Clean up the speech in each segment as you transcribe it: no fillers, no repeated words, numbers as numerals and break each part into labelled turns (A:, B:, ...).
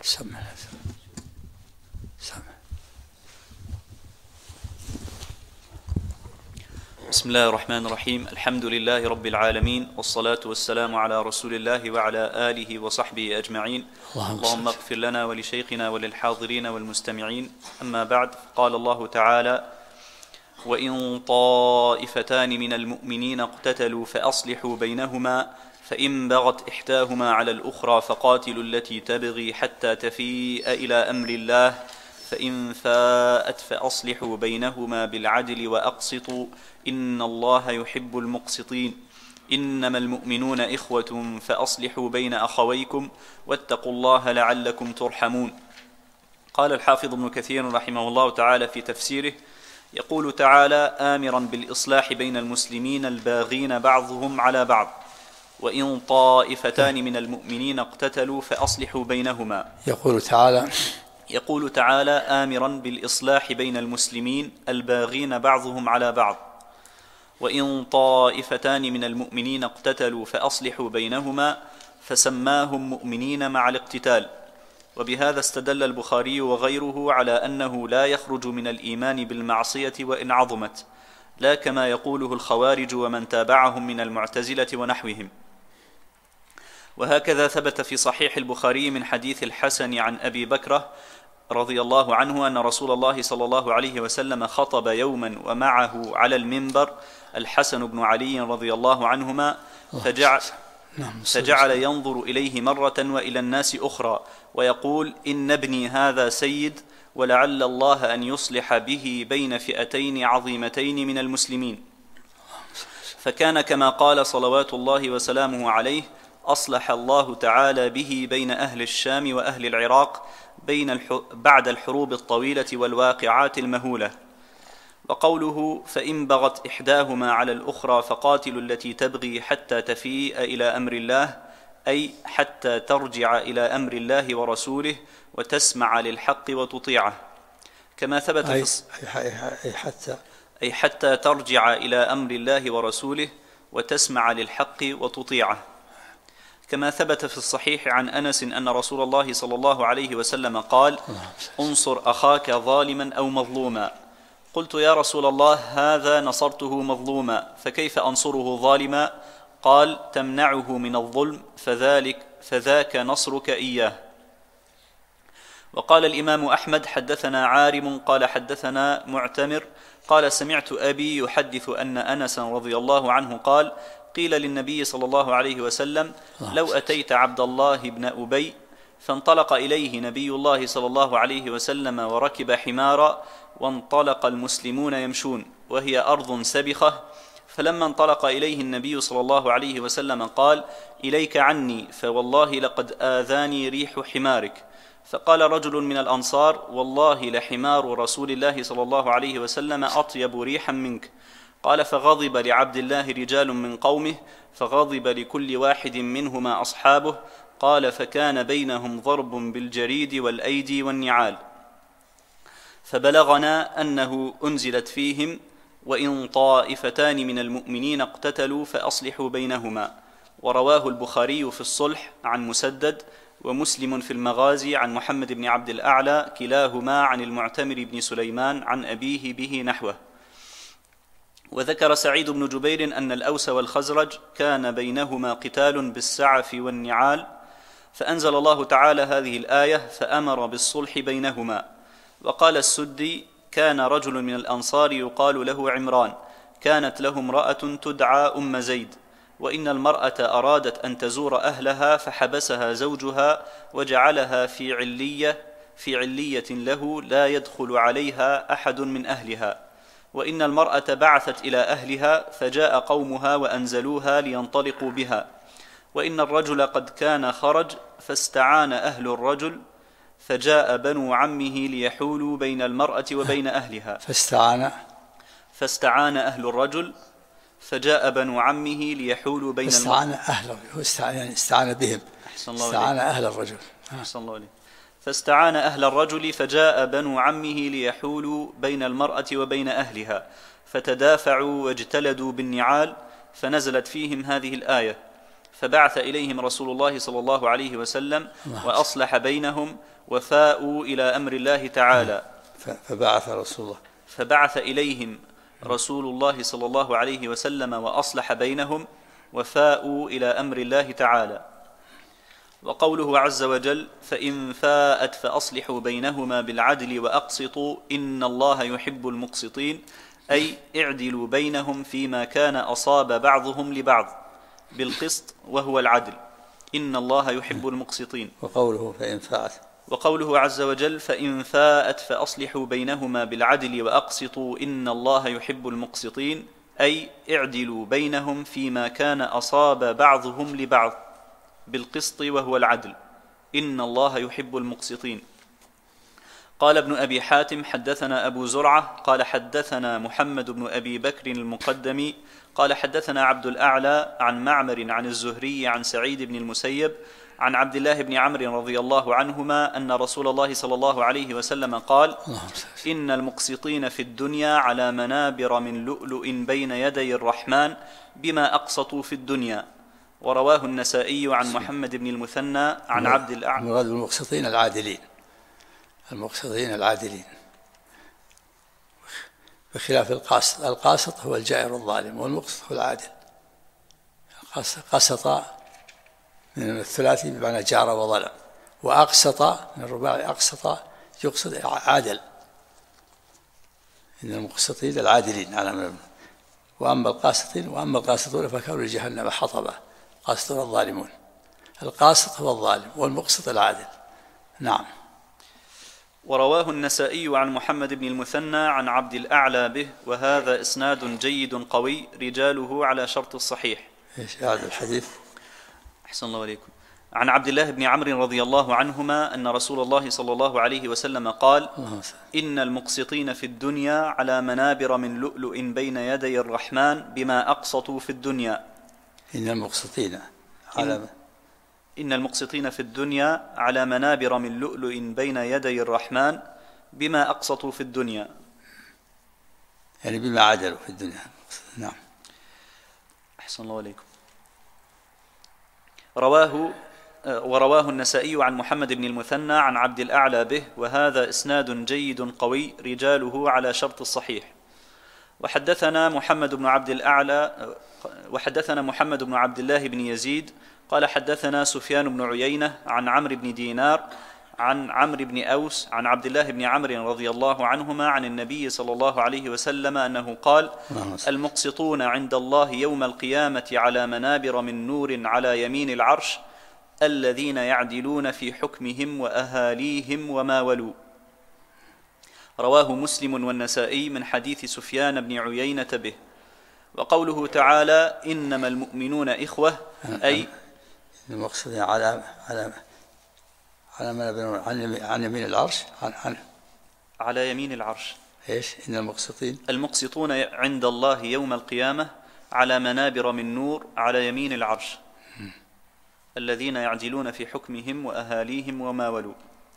A: سمع.
B: بسم الله الرحمن الرحيم. الحمد لله رب العالمين، والصلاة والسلام على رسول الله وعلى آله وصحبه أجمعين. اللهم اغفر لنا ولشيخنا وللحاضرين والمستمعين. أما بعد، قال الله تعالى: وإن طائفتان من المؤمنين اقتتلوا فأصلحوا بينهما فإن بغت إحداهما على الأخرى فقاتلوا التي تبغي حتى تفيء إلى أمر الله فإن فاءت فأصلحوا بينهما بالعدل وأقسطوا إن الله يحب المقسطين. إنما المؤمنون إخوة فأصلحوا بين أخويكم واتقوا الله لعلكم ترحمون. قال الحافظ ابن كثير رحمه الله تعالى في تفسيره: يقول تعالى آمرا بالإصلاح بين المسلمين الباغين بعضهم على بعض: وإن طائفتان من المؤمنين اقتتلوا فأصلحوا بينهما. يقول تعالى آمرا بالإصلاح بين المسلمين الباغين بعضهم على بعض: وإن طائفتان من المؤمنين اقتتلوا فأصلحوا بينهما، فسماهم مؤمنين مع الاقتتال. وبهذا استدل البخاري وغيره على أنه لا يخرج من الإيمان بالمعصية وإن عظمت، لا كما يقوله الخوارج ومن تابعهم من المعتزلة ونحوهم. وهكذا ثبت في صحيح البخاري من حديث الحسن عن أبي بكرة رضي الله عنه أن رسول الله صلى الله عليه وسلم خطب يوما ومعه على المنبر الحسن بن علي رضي الله عنهما، فجعل ينظر إليه مرة وإلى الناس أخرى ويقول: إن ابني هذا سيد، ولعل الله أن يصلح به بين فئتين عظيمتين من المسلمين. فكان كما قال صلوات الله وسلامه عليه: أصلح الله تعالى به بين أهل الشام وأهل العراق بعد الحروب الطويلة والواقعات المهولة. وقوله فإن بغت إحداهما على الأخرى فقاتلوا التي تبغي حتى تفيء إلى أمر الله، أي حتى ترجع إلى أمر الله ورسوله وتسمع للحق وتطيعه، كما ثبت أي حتى ترجع إلى أمر الله ورسوله وتسمع للحق وتطيعه، كما ثبت في الصحيح عن أنس أن رسول الله صلى الله عليه وسلم قال: انصر أخاك ظالما أو مظلوما. قلت: يا رسول الله، هذا نصرته مظلوما، فكيف أنصره ظالما؟ قال: تمنعه من الظلم، فذاك نصرك إياه. وقال الإمام أحمد: حدثنا عارم قال حدثنا معتمر قال: سمعت أبي يحدث أن أنس رضي الله عنه قال: قيل للنبي صلى الله عليه وسلم: لو أتيت عبد الله بن أبي، فانطلق إليه نبي الله صلى الله عليه وسلم وركب حمارا، وانطلق المسلمون يمشون وهي أرض سبخة، فلما انطلق إليه النبي صلى الله عليه وسلم قال: إليك عني، فوالله لقد آذاني ريح حمارك. فقال رجل من الأنصار: والله لحمار رسول الله صلى الله عليه وسلم أطيب ريحا منك. قال: فغضب لعبد الله رجال من قومه، فغضب لكل واحد منهما أصحابه. قال: فكان بينهم ضرب بالجريد والأيدي والنعال، فبلغنا أنه أنزلت فيهم: وإن طائفتان من المؤمنين اقتتلوا فأصلحوا بينهما. ورواه البخاري في الصلح عن مسدد، ومسلم في المغازي عن محمد بن عبد الأعلى، كلاهما عن المعتمر بن سليمان عن أبيه به نحوه. وذكر سعيد بن جبير أن الأوس والخزرج كان بينهما قتال بالسعف والنعال، فأنزل الله تعالى هذه الآية فأمر بالصلح بينهما. وقال السدي: كان رجل من الأنصار يقال له عمران، كانت له امرأة تدعى أم زيد، وإن المرأة أرادت أن تزور أهلها فحبسها زوجها وجعلها في علية له لا يدخل عليها أحد من أهلها، وإن المرأة بعثت إلى أهلها فجاء قومها وأنزلوها لينطلقوا بها، وإن الرجل قد كان خرج فاستعان أهل الرجل، فجاء بنو عمه ليحولوا بين المرأة وبين أهلها. فاستعان أهل الرجل فجاء بنو عمه ليحولوا بين
A: استعان بهم. استعان أهل الرجل.
B: فاستعان أهل الرجل فجاء بنو عمه ليحولوا بين المرأة وبين أهلها، فتدافعوا واجتلدوا بالنعال، فنزلت فيهم هذه الآية: فبعث إليهم رسول الله صلى الله عليه وسلم وأصلح بينهم وفاءوا إلى أمر الله تعالى. فبعث إليهم رسول الله صلى الله عليه وسلم وأصلح بينهم وفاءوا إلى أمر الله تعالى. وقوله عز وجل: فإن فاءت فأصلحوا بينهما بالعدل وأقسطوا إن الله يحب المقسطين، أي اعدلوا بينهم فيما كان أصاب بعضهم لبعض بالقسط وهو العدل، إن الله يحب المقسطين. وقوله عز وجل: فإن فاءت فأصلحوا بينهما بالعدل وأقسطوا إن الله يحب المقسطين، أي اعدلوا بينهم فيما كان أصاب بعضهم لبعض بالقسط وهو العدل، إن الله يحب المقسطين. قال ابن أبي حاتم: حدثنا أبو زرعة قال حدثنا محمد بن أبي بكر المقدمي قال حدثنا عبد الأعلى عن معمر عن الزهري عن سعيد بن المسيب عن عبد الله بن عمرو رضي الله عنهما أن رسول الله صلى الله عليه وسلم قال: إن المقسطين في الدنيا على منابر من لؤلؤ بين يدي الرحمن بما أقسطوا في الدنيا. ورواه النسائي عن محمد بن المثنى عن عبد الأعلى.
A: المراد بالمقسطين العادلين، المقسطين العادلين، بخلاف القاسط. القاسط هو الجائر الظالم، والمقسط هو العادل. قسط من الثلاثي بمعنى جار وظلم، وأقسط من الرباعي أقسط يقصد عادل. إن المقسطين العادلين على من. وأما القاسطون فكانوا لجهنم حطبا، قاسطون الظالمون. القاسط هو الظالم والمقسط العادل. نعم.
B: ورواه النسائي عن محمد بن المثنى عن عبد الأعلى به، وهذا إسناد جيد قوي رجاله على شرط الصحيح.
A: إيش هذا الحديث؟
B: أحسن الله عليكم. عن عبد الله بن عمرو رضي الله عنهما أن رسول الله صلى الله عليه وسلم قال: إن المقسطين في الدنيا على منابر من لؤلؤ بين يدي الرحمن بما أقسطوا في الدنيا.
A: إن
B: المقسطين في الدنيا على منابر من لؤلؤ بين يدي الرحمن بما أقسطوا في الدنيا،
A: يعني بما عدلوا في الدنيا. نعم.
B: أحسن الله عليكم. ورواه النسائي عن محمد بن المثنى عن عبد الأعلى به، وهذا إسناد جيد قوي رجاله على شرط الصحيح. وحدثنا محمد بن عبد الله بن يزيد قال حدثنا سفيان بن عيينة عن عمرو بن دينار عن عمرو بن أوس عن عبد الله بن عمرو رضي الله عنهما عن النبي صلى الله عليه وسلم أنه قال: المقسطون عند الله يوم القيامة على منابر من نور على يمين العرش، الذين يعدلون في حكمهم وأهاليهم وما ولوا. رواه مسلم والنسائي من حديث سفيان بن عيينة به. وقوله تعالى: إنما المؤمنون إخوة، أي
A: المقصد على منابر عن يمين العرش،
B: على يمين العرش.
A: إيش؟ إن
B: المقسطون عند الله يوم القيامة على منابر من نور على يمين العرش، الذين يعدلون في حكمهم وأهاليهم وما ولوا.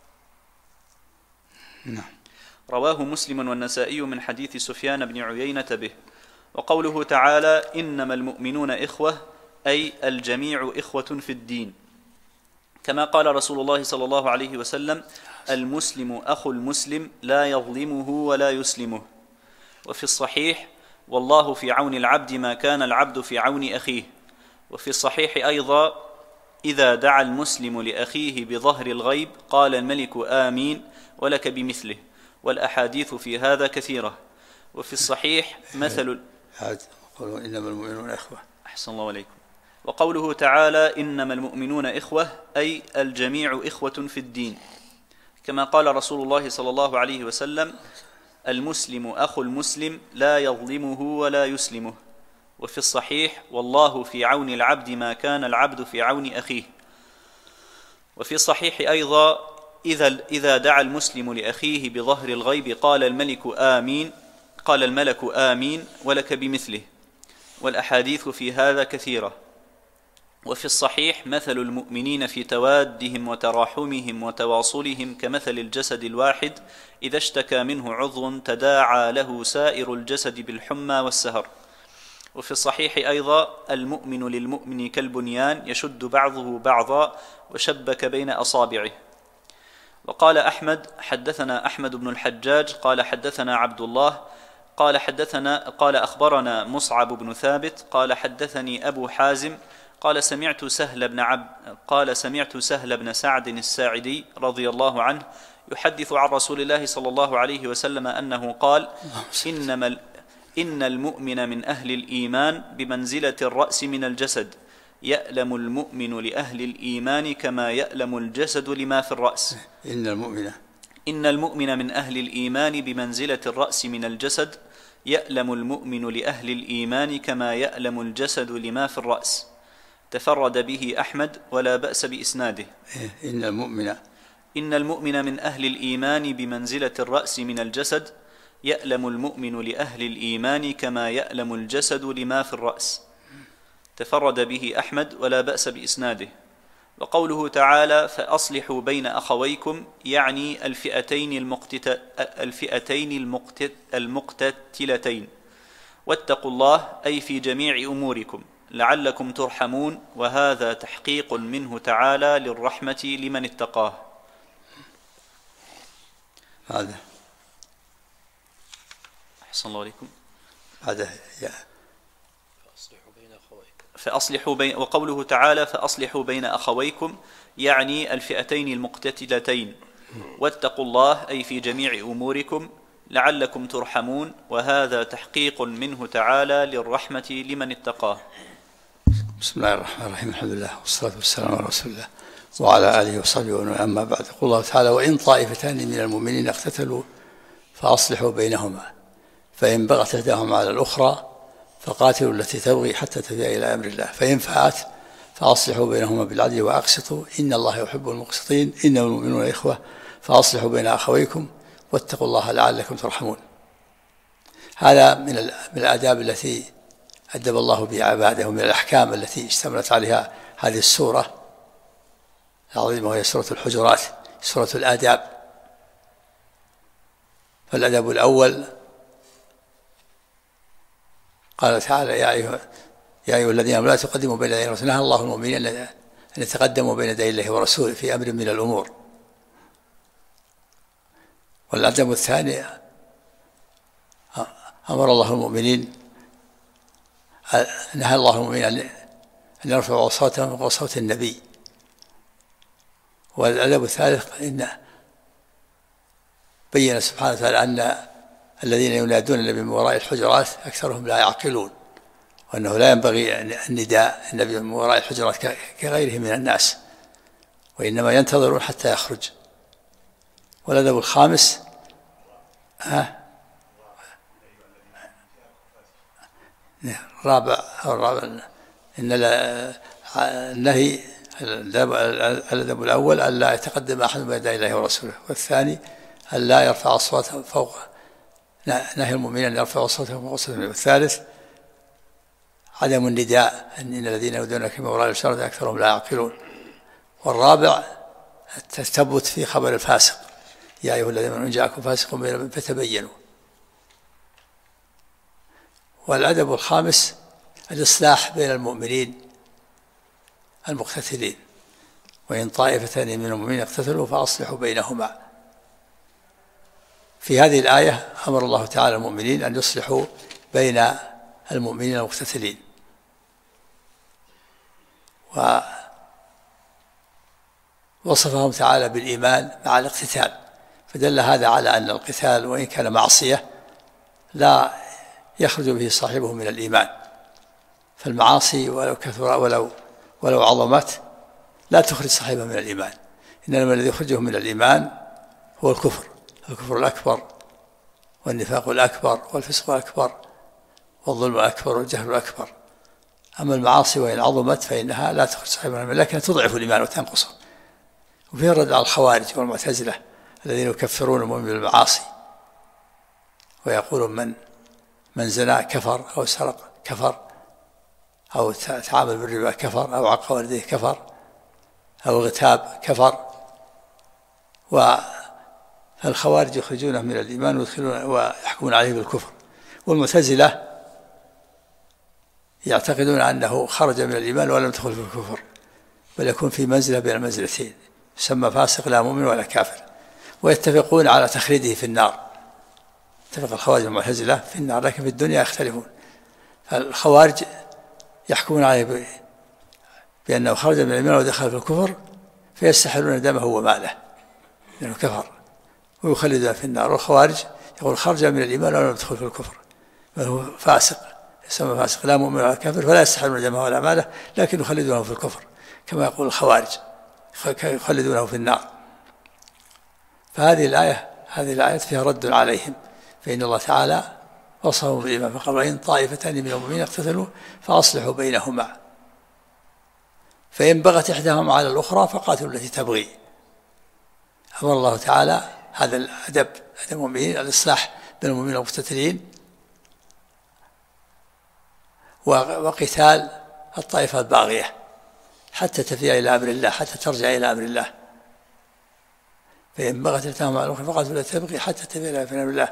A: نعم.
B: رواه مسلم والنسائي من حديث سفيان بن عيينة به. وقوله تعالى: إنما المؤمنون إخوة، أي الجميع إخوة في الدين، كما قال رسول الله صلى الله عليه وسلم: المسلم أخو المسلم لا يظلمه ولا يسلمه. وفي الصحيح: والله في عون العبد ما كان العبد في عون أخيه. وفي الصحيح أيضا: إذا دعا المسلم لأخيه بظهر الغيب قال الملك آمين ولك بمثله. والأحاديث في هذا كثيرة. وفي الصحيح مثل
A: قولوا إنما المؤمنون إخوة.
B: أحسن الله عليكم. وقوله تعالى: إنما المؤمنون إخوة، أي الجميع إخوة في الدين، كما قال رسول الله صلى الله عليه وسلم: المسلم أخو المسلم لا يظلمه ولا يسلمه. وفي الصحيح: والله في عون العبد ما كان العبد في عون أخيه. وفي الصحيح أيضا: إذا دعا المسلم لأخيه بظهر الغيب قال الملك آمين ولك بمثله. والأحاديث في هذا كثيرة. وفي الصحيح: مثل المؤمنين في توادهم وتراحمهم وتواصلهم كمثل الجسد الواحد إذا اشتكى منه عضو تداعى له سائر الجسد بالحمى والسهر. وفي الصحيح أيضا: المؤمن للمؤمن كالبنيان يشد بعضه بعضا وشبك بين أصابعه. وقال أحمد: حدثنا أحمد بن الحجاج قال حدثنا عبد الله قال أخبرنا مصعب بن ثابت قال حدثني أبو حازم قال سمعت سهل بن سعد الساعدي رضي الله عنه يحدث عن رسول الله صلى الله عليه وسلم أنه قال: إن المؤمن من أهل الإيمان بمنزلة الرأس من الجسد، يألم المؤمن لأهل الإيمان كما يألم الجسد لما في الرأس.
A: إن
B: المؤمن من أهل الإيمان بمنزلة الرأس من الجسد، يألم المؤمن لأهل الإيمان كما يألم الجسد لما في الرأس. تفرد به أحمد ولا بأس بإسناده. إن المؤمن من أهل الإيمان بمنزلة الرأس من الجسد، يألم المؤمن لأهل الإيمان كما يألم الجسد لما في الرأس. تفرد به أحمد ولا بأس بإسناده. وقوله تعالى: فأصلحوا بين أخويكم، يعني الفئتين المقتتلتين. واتقوا الله، أي في جميع أموركم لعلكم ترحمون، وهذا تحقيق منه تعالى للرحمة لمن اتقاه.
A: هذا
B: أحسن الله عليكم.
A: هذا
B: وقوله تعالى: فأصلحوا بين أخويكم، يعني الفئتين المقتتلتين. واتقوا الله، أي في جميع أموركم لعلكم ترحمون، وهذا تحقيق منه تعالى للرحمة لمن اتقاه.
A: بسم الله الرحمن الرحيم. الحمد لله والصلاة والسلام على رسول الله وعلى آله وصحبه ومن والاه. أما بعد، يقول الله تعالى: وإن طائفتان من المؤمنين اقتتلوا فأصلحوا بينهما، فإن بغت إحداهما على الأخرى فقاتلوا التي تبغي حتى تفيء إلى أمر الله، فإن فاءت فأصلحوا بينهما بالعدل وأقسطوا إن الله يحب المقسطين، إنما المؤمنون إخوة فأصلحوا بين أخويكم واتقوا الله لعلكم ترحمون. هذا من الآداب التي أدب الله بها عباده، ومن الأحكام التي اشتملت عليها هذه السورة العظيمة، وهي سورة الحجرات، سورة الآداب. فالأدب الأول قال تعالى: يا أيها الذين آمنوا لا تقدموا بين يدي الله. نهى الله المؤمنين أن يتقدموا بين يدي الله ورسوله في أمر من الأمور. والأدب الثاني: أمر الله المؤمنين، نهى الله المؤمنين أن يرفعوا أصواتهم فوق صوت النبي. والأدب الثالث: إن بين سبحانه وتعالى أن الذين ينادون النبي من وراء الحجرات أكثرهم لا يعقلون، وأنه لا ينبغي النداء النبي من وراء الحجرات كغيره من الناس، وإنما ينتظرون حتى يخرج. والأدب الخامس: الرابع إن النهي، الأدب الأول أن لا يتقدم أحد بين يدي الله ورسوله، والثاني أن لا يرفع أصواته فوق، نهي المؤمنين أن يرفعوا أصواتهم فوق صوت النبي. والثالث عدم النداء، أن الذين يدعونك من وراء الحجرات أكثرهم لا يعقلون. والرابع التثبت في خبر الفاسق: يا أيها الذين آمنوا إن جاءكم فاسق بنبأ فتبينوا. والأدب الخامس الإصلاح بين المؤمنين المقتتلين: وإن طائفتان من المؤمنين اقتتلوا فأصلحوا بينهما. في هذه الآية أمر الله تعالى المؤمنين أن يصلحوا بين المؤمنين المقتتلين، ووصفهم تعالى بالإيمان مع الاقتتال، فدل هذا على أن القتال وإن كان معصية لا يخرج به صاحبه من الإيمان. فالمعاصي ولو كثر ولو عظمت لا تخرج صاحبه من الإيمان، إنما الذي يخرجه من الإيمان هو الكفر الأكبر والنفاق الأكبر والفسق الأكبر والظلم الأكبر والجهل الأكبر. أما المعاصي وإن عظمت فإنها لا تخرج صاحبه من الإيمان، لكنها تضعف الإيمان وتنقصه. وفيه الرد على الخوارج والمعتزلة الذين يكفرون المؤمن بالمعاصي، ويقولون من زنى كفر، أو سرق كفر، أو تعامل بالربا كفر، أو عق والديه كفر، أو اغتاب كفر. والخوارج يخرجونه من الإيمان ويحكمون عليه بالكفر. والمعتزلة يعتقدون أنه خرج من الإيمان ولم يدخل في الكفر، بل يكون في منزلة بين المنزلتين، يسمى فاسق لا مؤمن ولا كافر، ويتفقون على تخليده في النار. اتفق الخوارج والمعتزلة في النار، لكن في الدنيا يختلفون. فالخوارج يحكمون عليه بأنه خرج من الإيمان ودخل في الكفر، فيستحلون دمه وماله لأنه كفر ويخلدون في النار. والخوارج يقول خرج من الإيمان ولم يدخل في الكفر، وهو فاسق، يسمى فاسق لا مؤمن ولا كافر، فلا يستحلون دمه ولا ماله، لكن يخلدونه في الكفر كما يقول الخوارج، يخلدونه في النار. فهذه الآية فيها رد عليهم، فإن الله تعالى وصفهم بالإيمان فقال وإن طائفتان من المؤمنين اقتتلوا فأصلحوا بينهما فإن بغت إحداهما على الأخرى فقاتلوا التي تبغي. أمر الله تعالى هذا الأدب المؤمنين، الإصلاح بين المؤمنين المقتتلين، وقتال الطائفة الباغية حتى تفيء إلى أمر الله، حتى ترجع إلى أمر الله. فإن بغت إحداهما على الأخرى فقاتلوا التي تبغي حتى تفيء إلى أمر الله.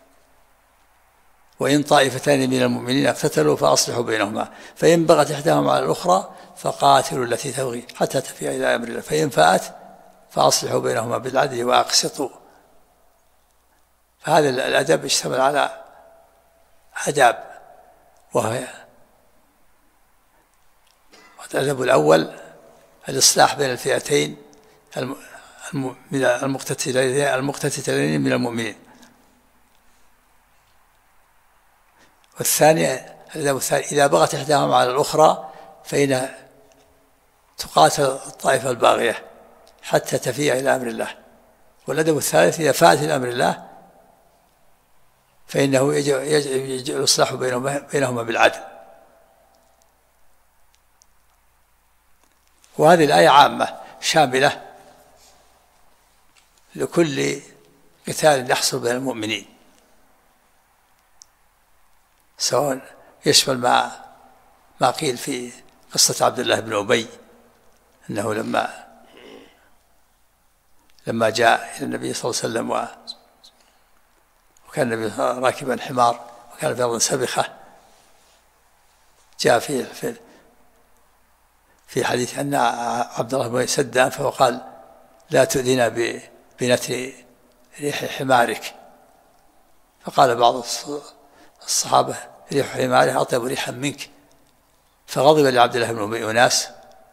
A: وإن طائفتان من المؤمنين اقتتلوا فأصلحوا بينهما فإن بغت إحداهما على الأخرى فقاتلوا التي تبغي حتى تفيء إلى أمر الله فإن فاءت فأصلحوا بينهما بالعدل وأقسطوا. فهذا الأدب اشتمل على آداب، وهي الأدب الأول الإصلاح بين الفئتين المقتتلين من المؤمنين، والثاني الأدب الثاني إذا بغت إحداهما على الأخرى فإن تقاتل الطائفة الباغية حتى تفيء إلى أمر الله. والأدب الثالث إذا فات إلى أمر الله فإنه يجب الإصلاح بينهما بالعدل. وهذه الآية عامة شاملة لكل قتال يحصل بين المؤمنين، سواء يشمل ما قيل في قصة عبد الله بن أبي أنه لما جاء إلى النبي صلى الله عليه وسلم وكان النبي راكبا حمار وكان في أرض سبخة، جاء في حديث أن عبد الله بن أبي سد أنفه وقال لا تؤذينا بنتر ريح حمارك، فقال بعض الصحابة ريح حماره أطيب ريحا منك، فغضب لعبد الله بن أبي أناس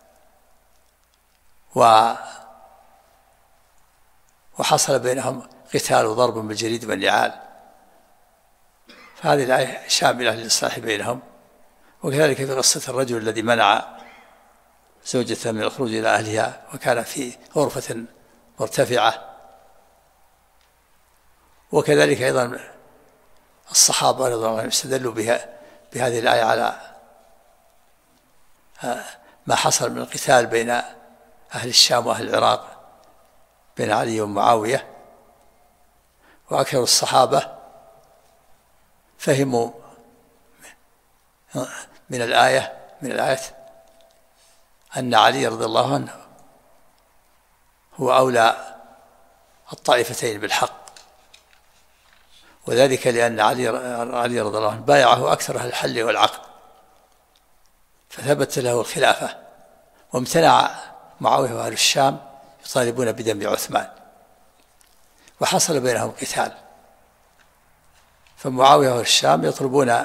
A: وحصل بينهم قتال وضرب بالجريد والنعال. فهذه الآية شاملة للإصلاح بينهم. وكذلك في قصة الرجل الذي منع زوجته من الخروج إلى أهلها وكان في غرفة مرتفعة. وكذلك أيضا الصحابة رضي الله عنهم استدلوا بهذه الآية على ما حصل من القتال بين أهل الشام وأهل العراق بين علي ومعاوية. وأكثر الصحابة فهموا من الآية أن علي رضي الله عنه هو أولى الطائفتين بالحق، وذلك لأن علي رضي الله عنه بايعه أكثر أهل الحل والعقد فثبت له الخلافة، وامتنع معاوية وأهل الشام يطالبون بدم عثمان، وحصل بينهم قتال. فمعاوية وأهل الشام يطلبون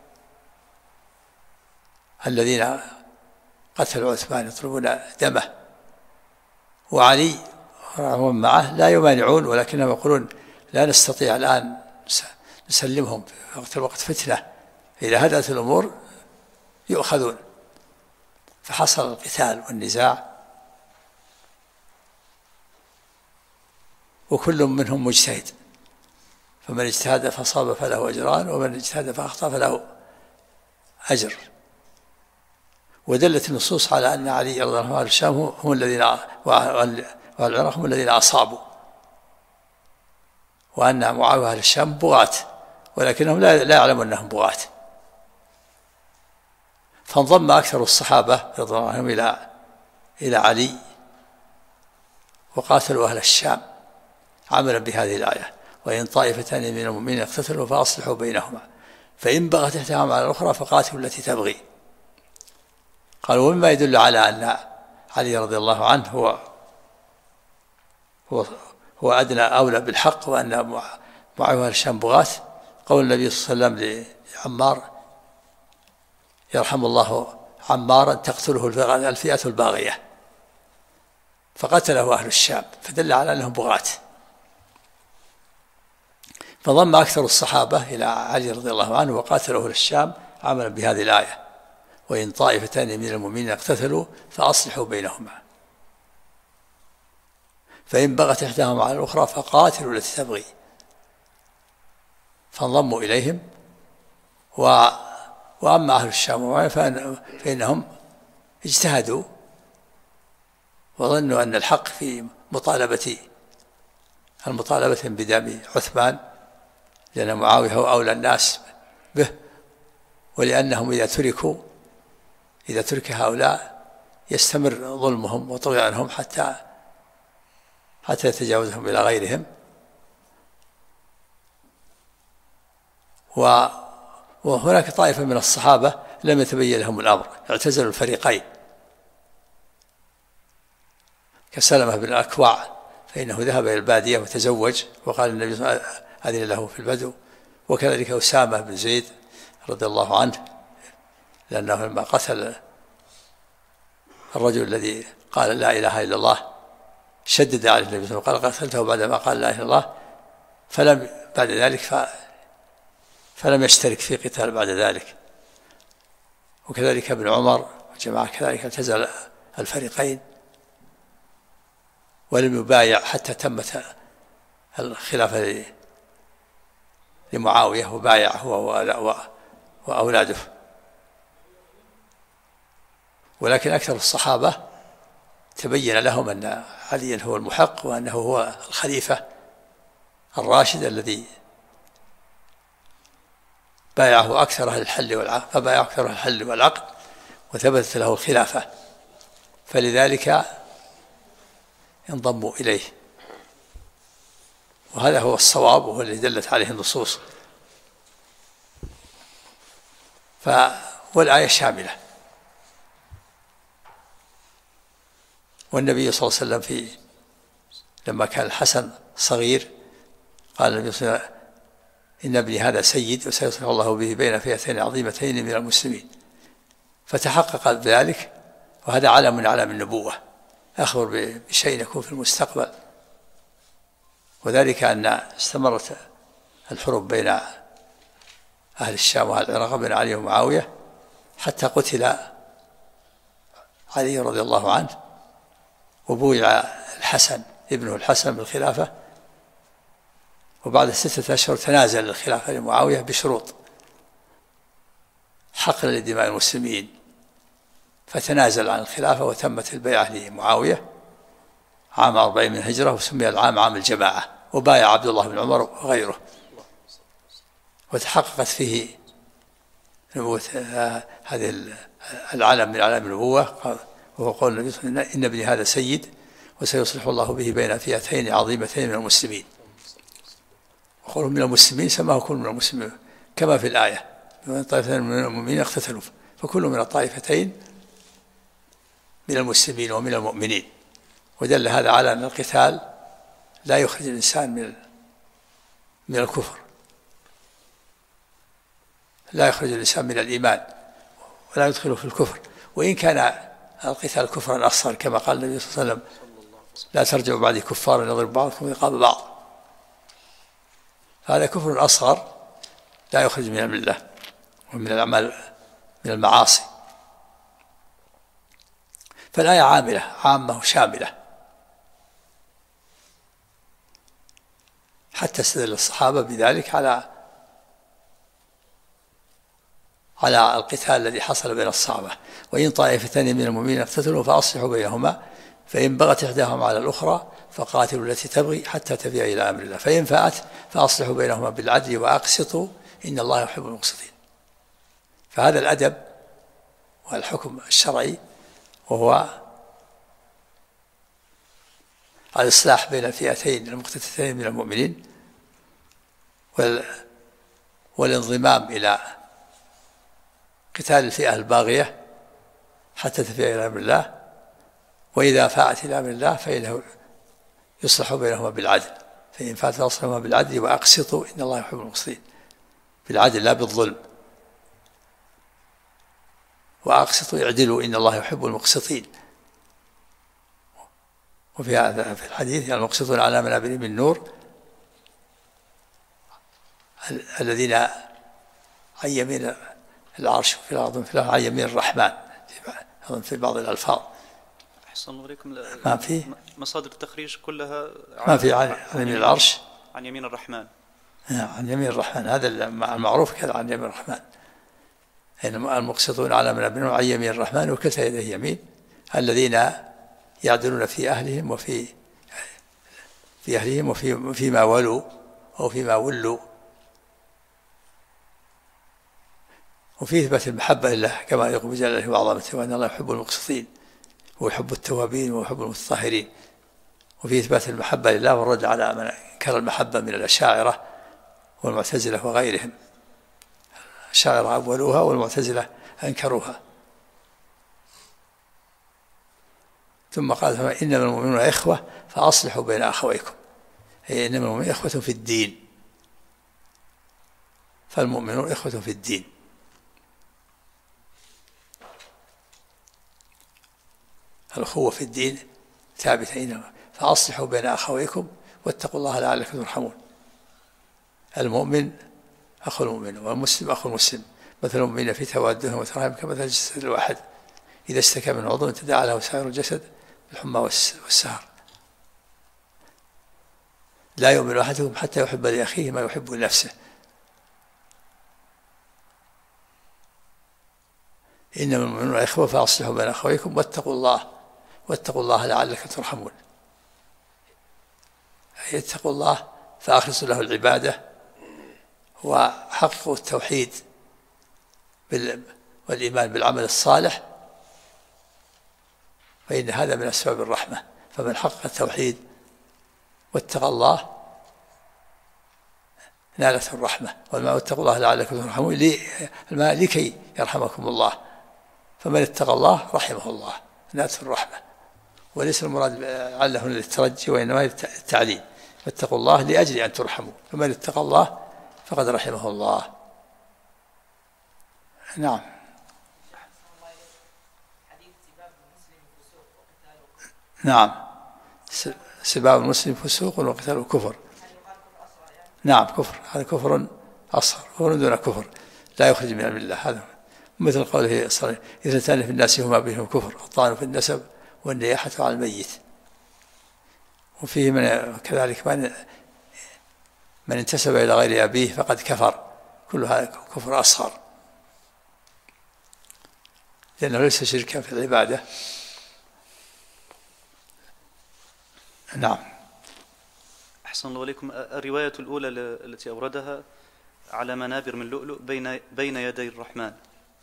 A: الذين قتلوا عثمان يطلبون دمه، وعلي ومن معه لا يمانعون، ولكنهم يقولون لا نستطيع الآن نسلمهم في وقت فتنة، إذا هدأت الأمور يؤخذون. فحصل القتال والنزاع، وكل منهم مجتهد، فمن اجتهد فصاب فله أجران، ومن اجتهد فأخطأ فله أجر. ودلت النصوص على أن علي رضي الله عنه الشام هم الذين والعراق هم الذين أصابوا، وأن معاوية أهل الشام بغاة، ولكنهم لا يعلمون أنهم بغاة. فانضم أكثر الصحابة رضي الله عنهم إلى علي وقاتلوا أهل الشام عملا بهذه الآية وإن طائفتان من المؤمنين اقتتلوا فأصلحوا بينهما فإن بغت إحداهما على الأخرى فقاتلوا التي تبغي قال ومما يدل على أن علي رضي الله عنه هو أدنى أولى بالحق، وأن معاوية والشام بغاة، قول النبي صلى الله عليه وسلم لعمار: يرحم الله عمارا تقتله الفئة الباغية، فقتله أهل الشام، فدل على أنهم بغاة. فضم أكثر الصحابة إلى علي رضي الله عنه وقاتله أهل الشام عملا بهذه الآية: وإن طائفتان من المؤمنين اقتتلوا فأصلحوا بينهما، فإن بغت إحداهما على الأخرى فقاتلوا التي تبغي، فانضموا إليهم. وأما أهل الشام فإنهم اجتهدوا وظنوا أن الحق في المطالبة بدم عثمان، لأن معاوية هو أولى الناس به، ولأنهم إذا ترك هؤلاء يستمر ظلمهم وطغيانهم حتى يتجاوزهم إلى غيرهم. وهناك طائفة من الصحابة لم يتبين لهم الأمر، اعتزلوا الفريقين، كسلمة بن الأكوع، فإنه ذهب إلى البادية وتزوج، وقال النبي صلى الله عليه وسلم أذن له في البدو. وكذلك أسامة بن زيد رضي الله عنه، لأنه لما قتل الرجل الذي قال لا إله إلا الله شدد عليه النبي صلى الله عليه وسلم، قال قتلته بعدما قال لا إله إلا الله، بعد ذلك فلم يشترك في قتال بعد ذلك. وكذلك ابن عمر وجماعة كذلك اعتزل الفريقين ولم يبايع حتى تمت الخلافة لمعاوية، وبايع هو وأولاده. ولكن أكثر الصحابة تبين لهم أن عليا هو المحق، وأنه هو الخليفة الراشد الذي بايعه أكثر أهل الحل والعقد وثبتت له الخلافة، فلذلك انضموا إليه. وهذا هو الصواب، وهو الذي دلت عليه النصوص. والآية شاملة. والنبي صلى الله عليه وسلم لما كان الحسن صغير قال النبي صلى الله عليه وسلم: إن ابني هذا سيد وسيصلح الله به بين فئتين عظيمتين من المسلمين. فتحقق ذلك، وهذا علم من أعلام النبوة، أخبر بشيء يكون في المستقبل. وذلك أن استمرت الحروب بين أهل الشام وأهل العراق بين علي ومعاوية حتى قتل علي رضي الله عنه، وبويع الحسن ابنه الحسن بالخلافة. وبعد 6 أشهر تنازل الخلافة لمعاوية بشروط حقن لدماء المسلمين، فتنازل عن الخلافة وتمت البيعة لمعاوية عام 40 من الهجرة، وسمي العام عام الجماعة، وبايع عبد الله بن عمر وغيره، وتحققت فيه نبوة هذه العلم من علام النبوة، وهو قول النبي صلى الله عليه وسلم: إن ابني هذا سيد وسيصلح الله به بين فئتين عظيمتين من المسلمين. وقوله من المسلمين سماه كل من المسلمين، كما في الآية: من طائفتين من المؤمنين اقتتلوا، فكل من الطائفتين من المسلمين ومن المؤمنين. ودل هذا على أن القتال لا يخرج الإنسان من الكفر، لا يخرج الإنسان من الإيمان ولا يدخله في الكفر، وإن كان القتال كفرا أصغر، كما قال النبي صلى الله عليه وسلم: لا ترجعوا بعدي كفارا يضرب بعضكم رقاب بعض. هذا كفر أصغر لا يخرج من الملة ومن الأعمال من المعاصي. فالآية عامة وشاملة، حتى استدل الصحابة بذلك على القتال الذي حصل بين الصحابة: وإن طائفتان من المؤمنين اقتتلوا فأصلحوا بينهما، فإن بغت إحداهما على الأخرى فقاتلوا التي تبغي حتى تفيء إلى أمر الله، فإن فاءت فأصلحوا بينهما بالعدل وأقسطوا إن الله يحب المقسطين. فهذا الأدب والحكم الشرعي، وهو الإصلاح بين الفئتين المقتتلتين من المؤمنين، والانضمام إلى قتال الفئة الباغية حتى تفيء إلى أمر الله، وإذا فاءت إلى أمر الله فإنه يصلح بينهما بالعدل، فإن فات فأصلحوا بالعدل وأقسطوا إن الله يحب المقسطين، بالعدل لا بالظلم، وأقسطوا اعدلوا إن الله يحب المقسطين. وفي هذا في الحديث المقسطون على منابر من نور الذين عن يمين العرش في الأرض في عن يمين الرحمن في بعض الألفاظ.
B: أحسن الله عليكم.
A: ما في
B: مصادر التخريج كلها
A: ما في عن يمين العرش،
B: عن يمين الرحمن.
A: عن يمين الرحمن، هذا المعروف كذا عن يمين الرحمن. المقسطون على منابر عن يمين الرحمن وكلتا يديه يمين، الذين يعدلون في أهلهم وفيما ولوا أو فيما ولوا. وفي إثبات المحبة لله كما يقول بجلاله وعظمته، وأن الله يحب المقسطين ويحب التوابين ويحب المتطهرين. وفي إثبات المحبة لله والرد على من انكر المحبة من الأشاعرة والمعتزلة وغيرهم. الأشاعرة أولوها والمعتزلة أنكروها. ثم قال إنما المؤمنون إخوة فأصلحوا بين أخويكم، أي إنما المؤمنون إخوة في الدين، فالمؤمنون إخوة في الدين. الأخوة في الدين ثابتة، إنما فأصلحوا بين أخويكم واتقوا الله لعلكم ترحمون. المؤمن أخو المؤمن والمسلم أخو المسلم، مثل المؤمنين في توادهم وتراحمهم كمثل الجسد الواحد إذا اشتكى من عضو تداعى له سائر الجسد بالحمى والسهر. لا يؤمن أحدكم حتى يحب لأخيه ما يحب لنفسه. إنما المؤمنون إخوة فأصلحوا بين أخويكم واتقوا الله لعلكم ترحمون. اتقوا الله فأخلصوا له العبادة وحققوا التوحيد والإيمان بالعمل الصالح، فإن هذا من أسباب الرحمة. فمن حقق التوحيد واتقى الله نالته الرحمة. والماء واتقوا الله لعلكم ترحمون، الماء لكي يرحمكم الله، فمن اتقى الله رحمه الله نالته الرحمة. وليس المراد عله للترجي وإنما للتعليل، فاتقوا الله لأجل أن ترحموا، فمن اتقى الله فقد رحمه الله. نعم. نعم، سباب المسلم فسوق وقتاله كفر. نعم كفر، هذا كفر أصغر، كفر دون كفر لا يخرج من الملة. هذا مثل قوله صلى الله عليه وسلم اثنتان في الناس هما بينهم كفر، الطعن في النسب والنياحة على الميت. وفيه من كذلك من انتسب إلى غير أبيه فقد كفر، كل هذا كفر أصغر لأنه ليس شركا في العبادة. نعم.
B: أحسن الله عليكم. الرواية الأولى التي أوردها على منابر من لؤلؤ بين يدي الرحمن،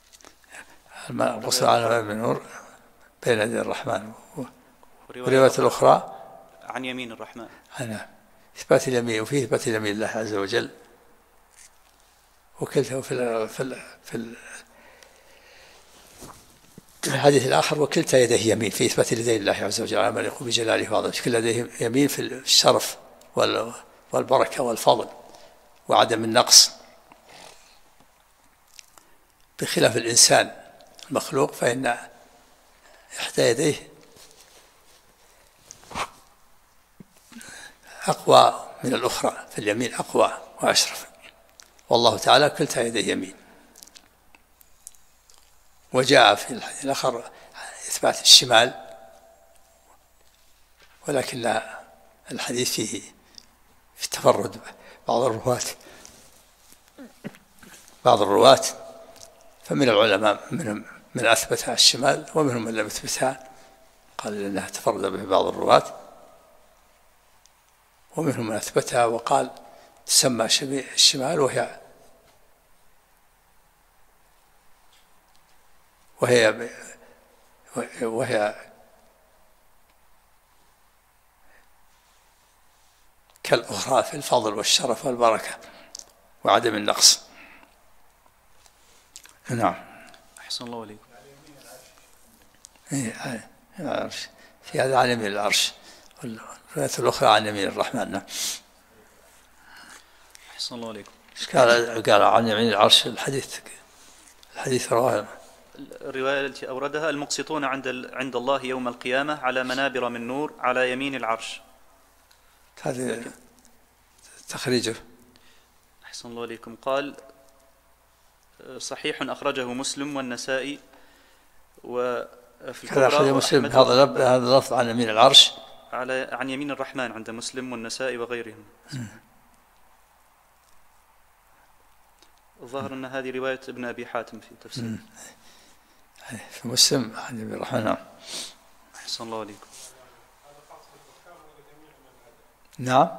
A: الغسل على منابر من نور بين يدي الرحمن. والرواية الأخرى
B: عن يمين الرحمن.
A: نعم، إثبات اليمين، وفيه إثبات اليمين الله عز وجل. وكلته في الحديث الآخر وكلتا يديه يمين، في إثبات اليدين الله عز وجل على من يقوم بجلاله وعظمته، كل يديه يمين في الشرف والبركة والفضل وعدم النقص، بخلاف الإنسان المخلوق فإن إحدى يديه أقوى من الأخرى، في اليمين أقوى وأشرف، والله تعالى كلتا يديه يمين. وجاء في الحديث الآخر إثبات الشمال، ولكن الحديث فيه في تفرد بعض الرواة، فمن العلماء من أثبتها الشمال ومنهم من لم يثبتها، قال إنها تفرد به بعض الرواة، ومنهم من أثبتها وقال تسمى الشمال وهي كالأخرى في الفضل والشرف والبركة وعدم النقص. نعم.
B: أحسن الله عليكم.
A: العرش، في هذا عن يمين العرش، والرواية الأخرى عن يمين الرحمن. نعم.
B: أحسن الله عليكم.
A: قال عن يمين العرش الحديث رواه.
B: الرواية التي أوردها: المقسطون عند الله يوم القيامة على منابر من نور على يمين العرش.
A: هذه تخريجه.
B: أحسن الله عليكم. قال: صحيح أخرجه مسلم والنسائي وفي الكبرى.
A: أخرج مسلم هذا اللفظ عن يمين العرش
B: عن يمين الرحمن عند مسلم والنسائي وغيرهم. الظاهر أن هذه رواية ابن أبي حاتم في تفسير.
A: في مسلم عن يمين الرحمن.
B: أحسن الله عليكم.
A: نعم.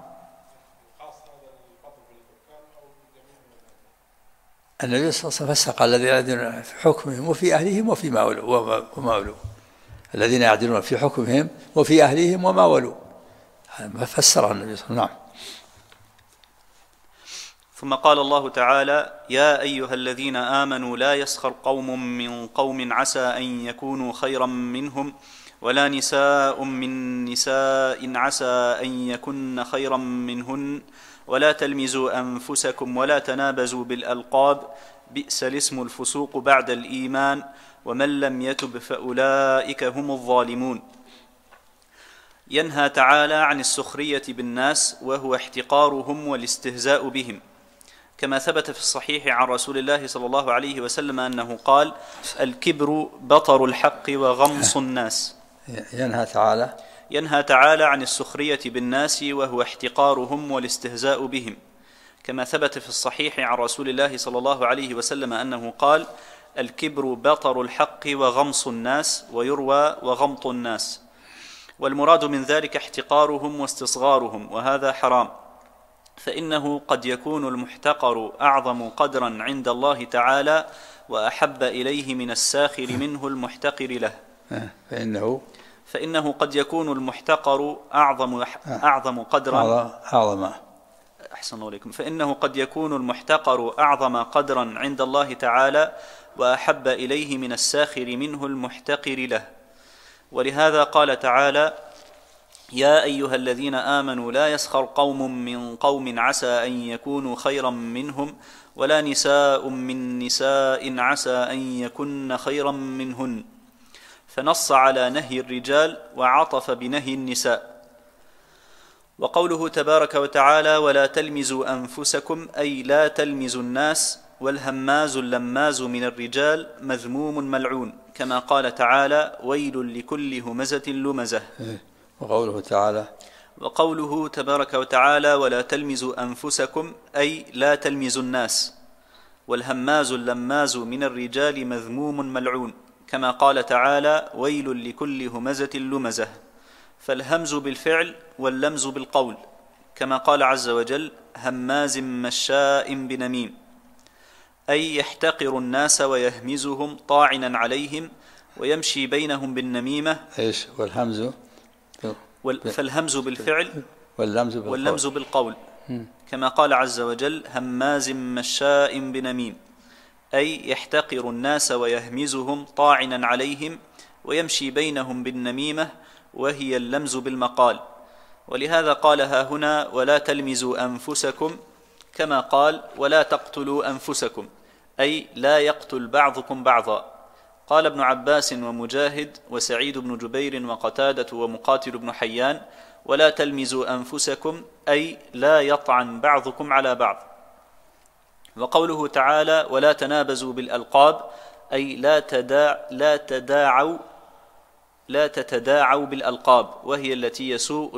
A: النبي صلى الله عليه وسلم فسق الذين يعدلون في حكمهم وفي أهلهم وما ولوا. الذين يعدلون في حكمهم وفي أهلهم وما ولوا، فسرها النبي صلى الله عليه وسلم.
B: ثم قال الله تعالى: يا أيها الذين آمنوا لا يسخر قوم من قوم عسى أن يكونوا خيرا منهم ولا نساء من نساء عسى أن يكن خيرا منهن ولا تلمزوا أنفسكم ولا تنابزوا بالألقاب بئس الاسم الفسوق بعد الإيمان ومن لم يتب فأولئك هم الظالمون. ينهى تعالى عن السخرية بالناس وهو احتقارهم والاستهزاء بهم، كما ثبت في الصحيح عن رسول الله صلى الله عليه وسلم أنه قال: الكبر بطر الحق وغمص الناس. ينهى تعالى عن السخرية بالناس وهو احتقارهم والاستهزاء بهم، كما ثبت في الصحيح عن رسول الله صلى الله عليه وسلم أنه قال: الكبر بطر الحق وغمص الناس، ويروى وغمط الناس. والمراد من ذلك احتقارهم واستصغارهم، وهذا حرام، فإنه قد يكون المحتقر أعظم قدرا عند الله تعالى وأحب إليه من الساخر منه المحتقر له. فإنه قد يكون المحتقر أعظم قدرا أحسن الله عليكم. فإنه قد يكون المحتقر أعظم قدرا عند الله تعالى وأحب إليه من الساخر منه المحتقر له. ولهذا قال تعالى: يا أيها الذين آمنوا لا يسخر قوم من قوم عسى أن يكونوا خيرا منهم ولا نساء من نساء عسى أن يكن خيرا منهن، فنص على نهي الرجال وعطف بنهي النساء. وقوله تبارك وتعالى: ولا تلمزوا أنفسكم، أي لا تلمزوا الناس، والهماز اللماز من الرجال مذموم ملعون، كما قال تعالى: ويل لكل همزة لمزة. وقوله تبارك وتعالى: ولا تلمزوا أنفسكم، أي لا تلمزوا الناس، والهماز اللماز من الرجال مذموم ملعون، كما قال تعالى: ويل لكل همزة لمزة. فالهمز بالفعل واللمز بالقول، كما قال عز وجل: هماز مشاء بنميم، أي يحتقر الناس ويهمزهم طاعنا عليهم ويمشي بينهم بالنميمة. فالهمز بالفعل واللمز بالقول، كما قال عز وجل: هماز مشاء بنميم، أي يحتقر الناس ويهمزهم طاعنا عليهم ويمشي بينهم بالنميمة، وهي اللمز بالمقال. ولهذا قالها هنا: ولا تلمزوا أنفسكم، كما قال: ولا تقتلوا أنفسكم، أي لا يقتل بعضكم بعضا. قال ابن عباس ومجاهد وسعيد بن جبير وقتادة ومقاتل بن حيان: ولا تلمزوا أنفسكم، أي لا يطعن بعضكم على بعض. وقوله تعالى: ولا تنابزوا بالألقاب، أي لا تتداعوا بالألقاب، وهي التي يسوء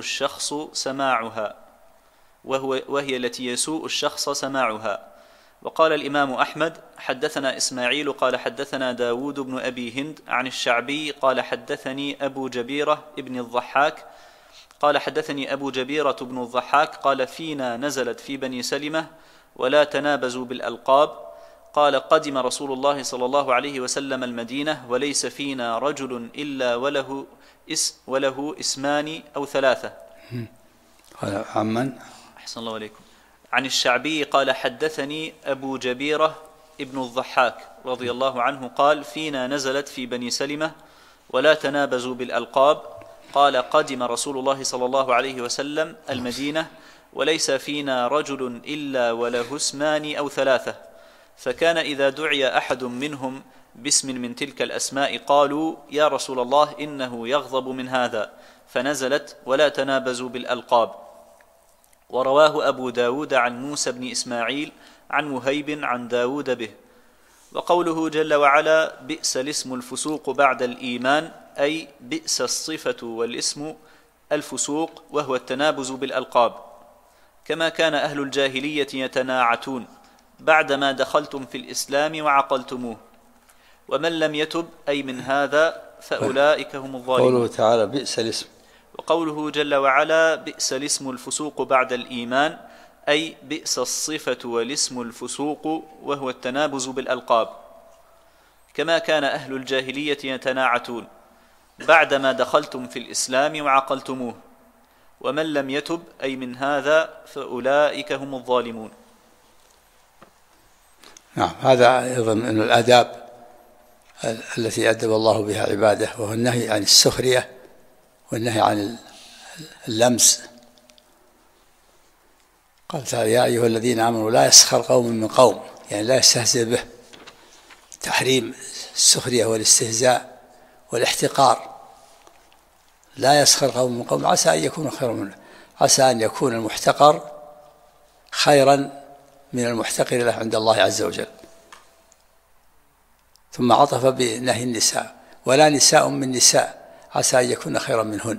B: الشخص سماعها. وقال الإمام أحمد: حدثنا إسماعيل قال حدثنا داود بن أبي هند عن الشعبي قال حدثني أبو جبيرة ابن الضحاك قال حدثني أبو جبيرة بن الضحاك قال: فينا نزلت في بني سلمة: ولا تنابزوا بالألقاب. قال: قدم رسول الله صلى الله عليه وسلم المدينة وليس فينا رجل إلا وله اسمان أو ثلاثة.
A: قال: عمن؟
B: أحسن الله عليكم. عن الشعبي قال: حدثني أبو جبيرة ابن الضحاك رضي الله عنه قال: فينا نزلت في بني سلمة ولا تنابزوا بالألقاب. قال: قدم رسول الله صلى الله عليه وسلم المدينة وليس فينا رجل إلا وله اسمان أو ثلاثة، فكان إذا دعي أحد منهم باسم من تلك الأسماء قالوا: يا رسول الله إنه يغضب من هذا، فنزلت: ولا تنابزوا بالألقاب. ورواه أبو داود عن موسى بن إسماعيل عن مهيب عن داود به. وقوله جل وعلا: بئس الاسم الفسوق بعد الإيمان، أي بئس الصفة والاسم الفسوق، وهو التنابز بالألقاب. كما كان أهل الجاهلية يتناعتون بعدما دخلتم في الإسلام وعقلتموه. ومن لم يتب أي من هذا فأولئك هم الظالمون.
A: قوله تعالى بئس الاسم.
B: وقوله جل وعلا: بئس الاسم الفسوق بعد الإيمان، أي بئس الصفة والاسم الفسوق، وهو التنابز بالألقاب. كما كان أهل الجاهلية يتناعتون بعدما دخلتم في الإسلام وعقلتموه. ومن لم يتب أي من هذا فأولئك هم الظالمون.
A: نعم، هذا أيضا من الآداب التي أدب الله بها عباده، وهو النهي عن السخرية والنهي عن اللمس. قال تعالى: يا أيها الذين آمنوا لا يسخر قوم من قوم، يعني لا يستهزئ به. تحريم السخرية والاستهزاء والاحتقار. لا يسخر قوم من قوم عسى أن يكون خيرا منه، عسى أن يكون المحتقر خيرا من المحتقر له عند الله عز وجل. ثم عطف بنهي النساء: ولا نساء من نساء عسى أن يكون خيرا منهن.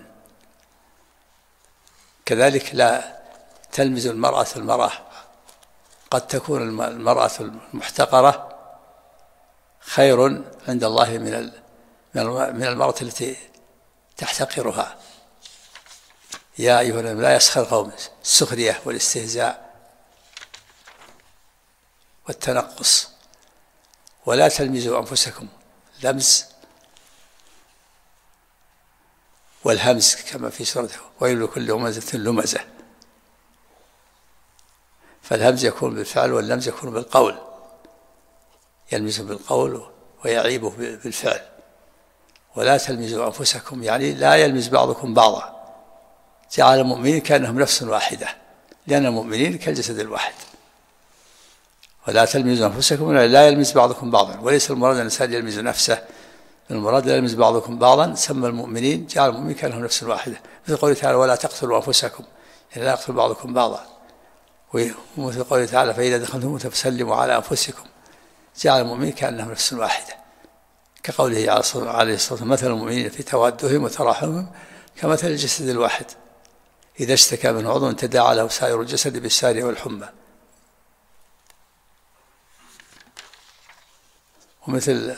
A: كذلك لا تلمز المرأة المرأة، قد تكون المرأة المحتقرة خير عند الله من المرأة التي تحتقرها. يا أيها الذين لا يسخر قوم، السخرية والاستهزاء والتنقص. ولا تلمزوا أنفسكم، لمز والهمز كما في سورة ويل لكل همزة لمزة. فالهمز يكون بالفعل واللمز يكون بالقول، يلمز بالقول ويعيبه بالفعل. ولا تلمزوا أنفسكم، يعني لا يلمز بعضكم بعضا. جعل المؤمنين كأنهم نفس واحدة، لأن المؤمنين كالجسد الواحد. ولا تلمزوا أنفسكم، لا يلمز بعضكم بعضا. وليس المراد أن الإنسان يلمز نفسه، المراد لا يلمز بعضكم بعضا. سمى المؤمنين، جعل المؤمنين كأنهم نفس واحدة، مثل قوله تعالى: ولا تقتلوا أنفسكم، يعني لا يقتل بعضكم بعضا. ومثل قوله تعالى: فإذا دخلتم فسلموا على أنفسكم، جعل المؤمنين كأنهم نفس واحدة. كقوله عليه الصلاة والسلام: مثل المؤمنين في توادهم وتراحمهم كمثل الجسد الواحد إذا اشتكى منه عضو تداعى له سائر الجسد بالسهر والحمى. ومثل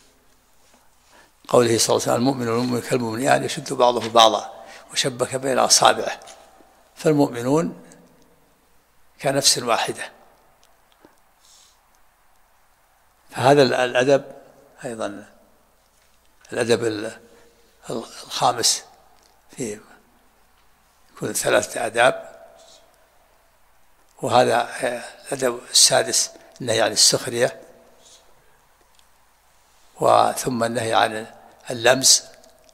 A: قوله صلى الله عليه وسلم: المؤمن والمؤمن كالمؤمنان يشد بعضه بعضا وشبك بين أصابعه. فالمؤمنون كنفس واحدة. فهذا الأدب أيضا الأدب الخامس، في يكون 3 آداب. وهذا الأدب السادس النهي عن السخرية، وثم النهي عن اللمس.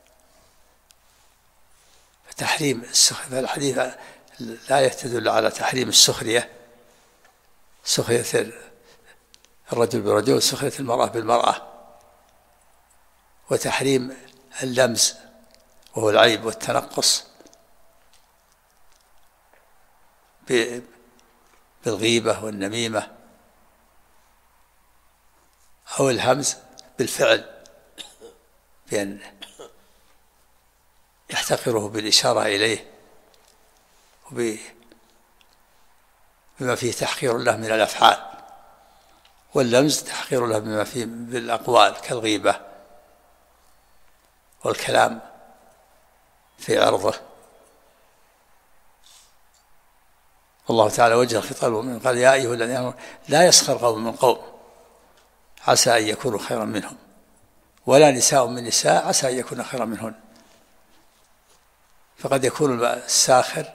A: فتحريم السخرية، الحديث لا يدل على تحريم السخرية، سخرية الرجل برجل وسخرية المرأة بالمرأة. وتحريم اللمس وهو العيب والتنقص بالغيبة والنميمة، أو الهمز بالفعل بأن يحتقره بالإشارة إليه بما فيه تحقير له من الأفعال، واللمز تحقير له بما فيه بالأقوال كالغيبة والكلام في عرضه. والله تعالى وجه الخطاب المؤمن قال: يا أيها الذين آمنوا لا يسخر قوم من قوم عسى أن يكونوا خيرا منهم، ولا نساء من نساء عسى أن يكون خيرا منهن. فقد يكون الساخر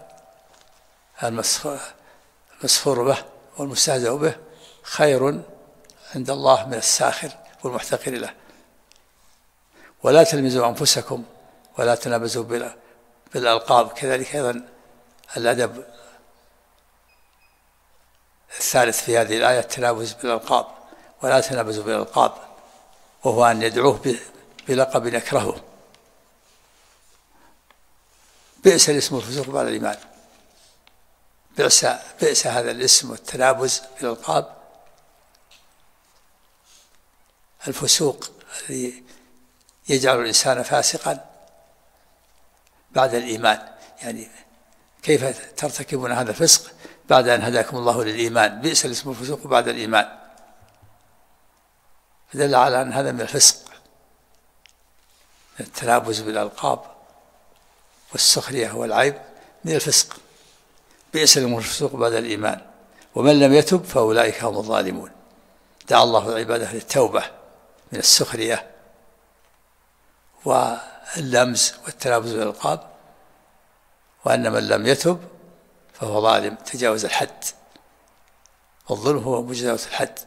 A: المسخور به والمستهزأ به خير عند الله من الساخر والمحتقر له. ولا تلمزوا أنفسكم ولا تنابزوا بالألقاب. كذلك أيضا الأدب الثالث في هذه الآية التنابز بالألقاب، ولا تنابزوا بالألقاب، وهو أن يدعوه بلقب يكرهه. بئس الاسم الفسوق بعد الإيمان، بئس هذا الاسم والتنابز بالألقاب، الفسوق الذي يجعل الإنسان فاسقا بعد الإيمان. يعني كيف ترتكبون هذا الفسق بعد أن هداكم الله للإيمان؟ بئس الاسم الفسوق بعد الإيمان، فدل على أن هذا من الفسق، التنابز بالألقاب والسخرية والعيب من الفسق. بئس الاسم الفسوق بعد الإيمان، ومن لم يتب فأولئك هم الظالمون. دعا الله عباده للتوبة من السخرية واللمز والتنابز بالألقاب، وأن من لم يتب فهو ظالم تجاوز الحد، والظلم هو مجاوزة الحد،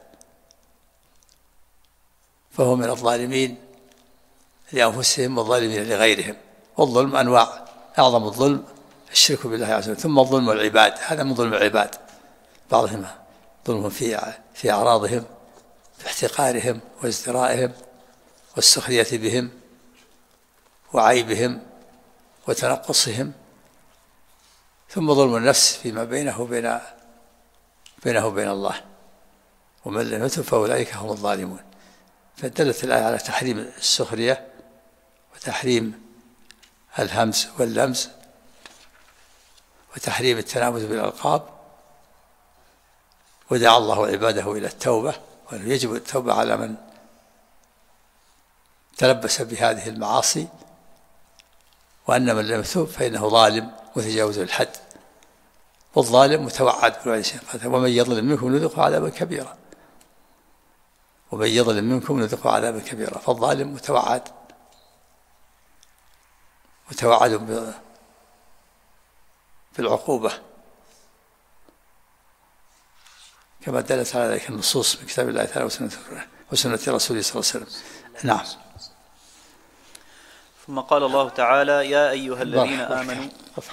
A: فهو من الظالمين لأنفسهم والظالمين لغيرهم. والظلم أنواع، أعظم الظلم الشرك بالله عز وجل، ثم الظلم العباد، هذا من ظلم العباد، بعضهم ظلمهم في أعراضهم، في احتقارهم وازدرائهم والسخرية بهم وعيبهم وتنقصهم، ثم ظلم النفس فيما بينه وبين الله، ومن لم يتب فأولئك هم الظالمون. فدلت الآية على تحريم السخرية وتحريم الهمز واللمز وتحريم التنابز بالألقاب، ودعا الله عباده إلى التوبة، وأنه يجب التوبة على من تلبس بهذه المعاصي، وأن من لم يتوب فإنه ظالم متجاوز الحد، والظالم متوعد بالوعيد، ومن يظلم منكم نذقه عذابا كبيرا، ومن يظلم منكم نذقه عذابا كبيرا. فالظالم متوعد بالعقوبة، كما دلت على ذلك النصوص من كتاب الله تعالى وسنة رسوله صلى الله عليه وسلم. نعم.
B: ثم قال الله تعالى: يا أيها الذين آمنوا.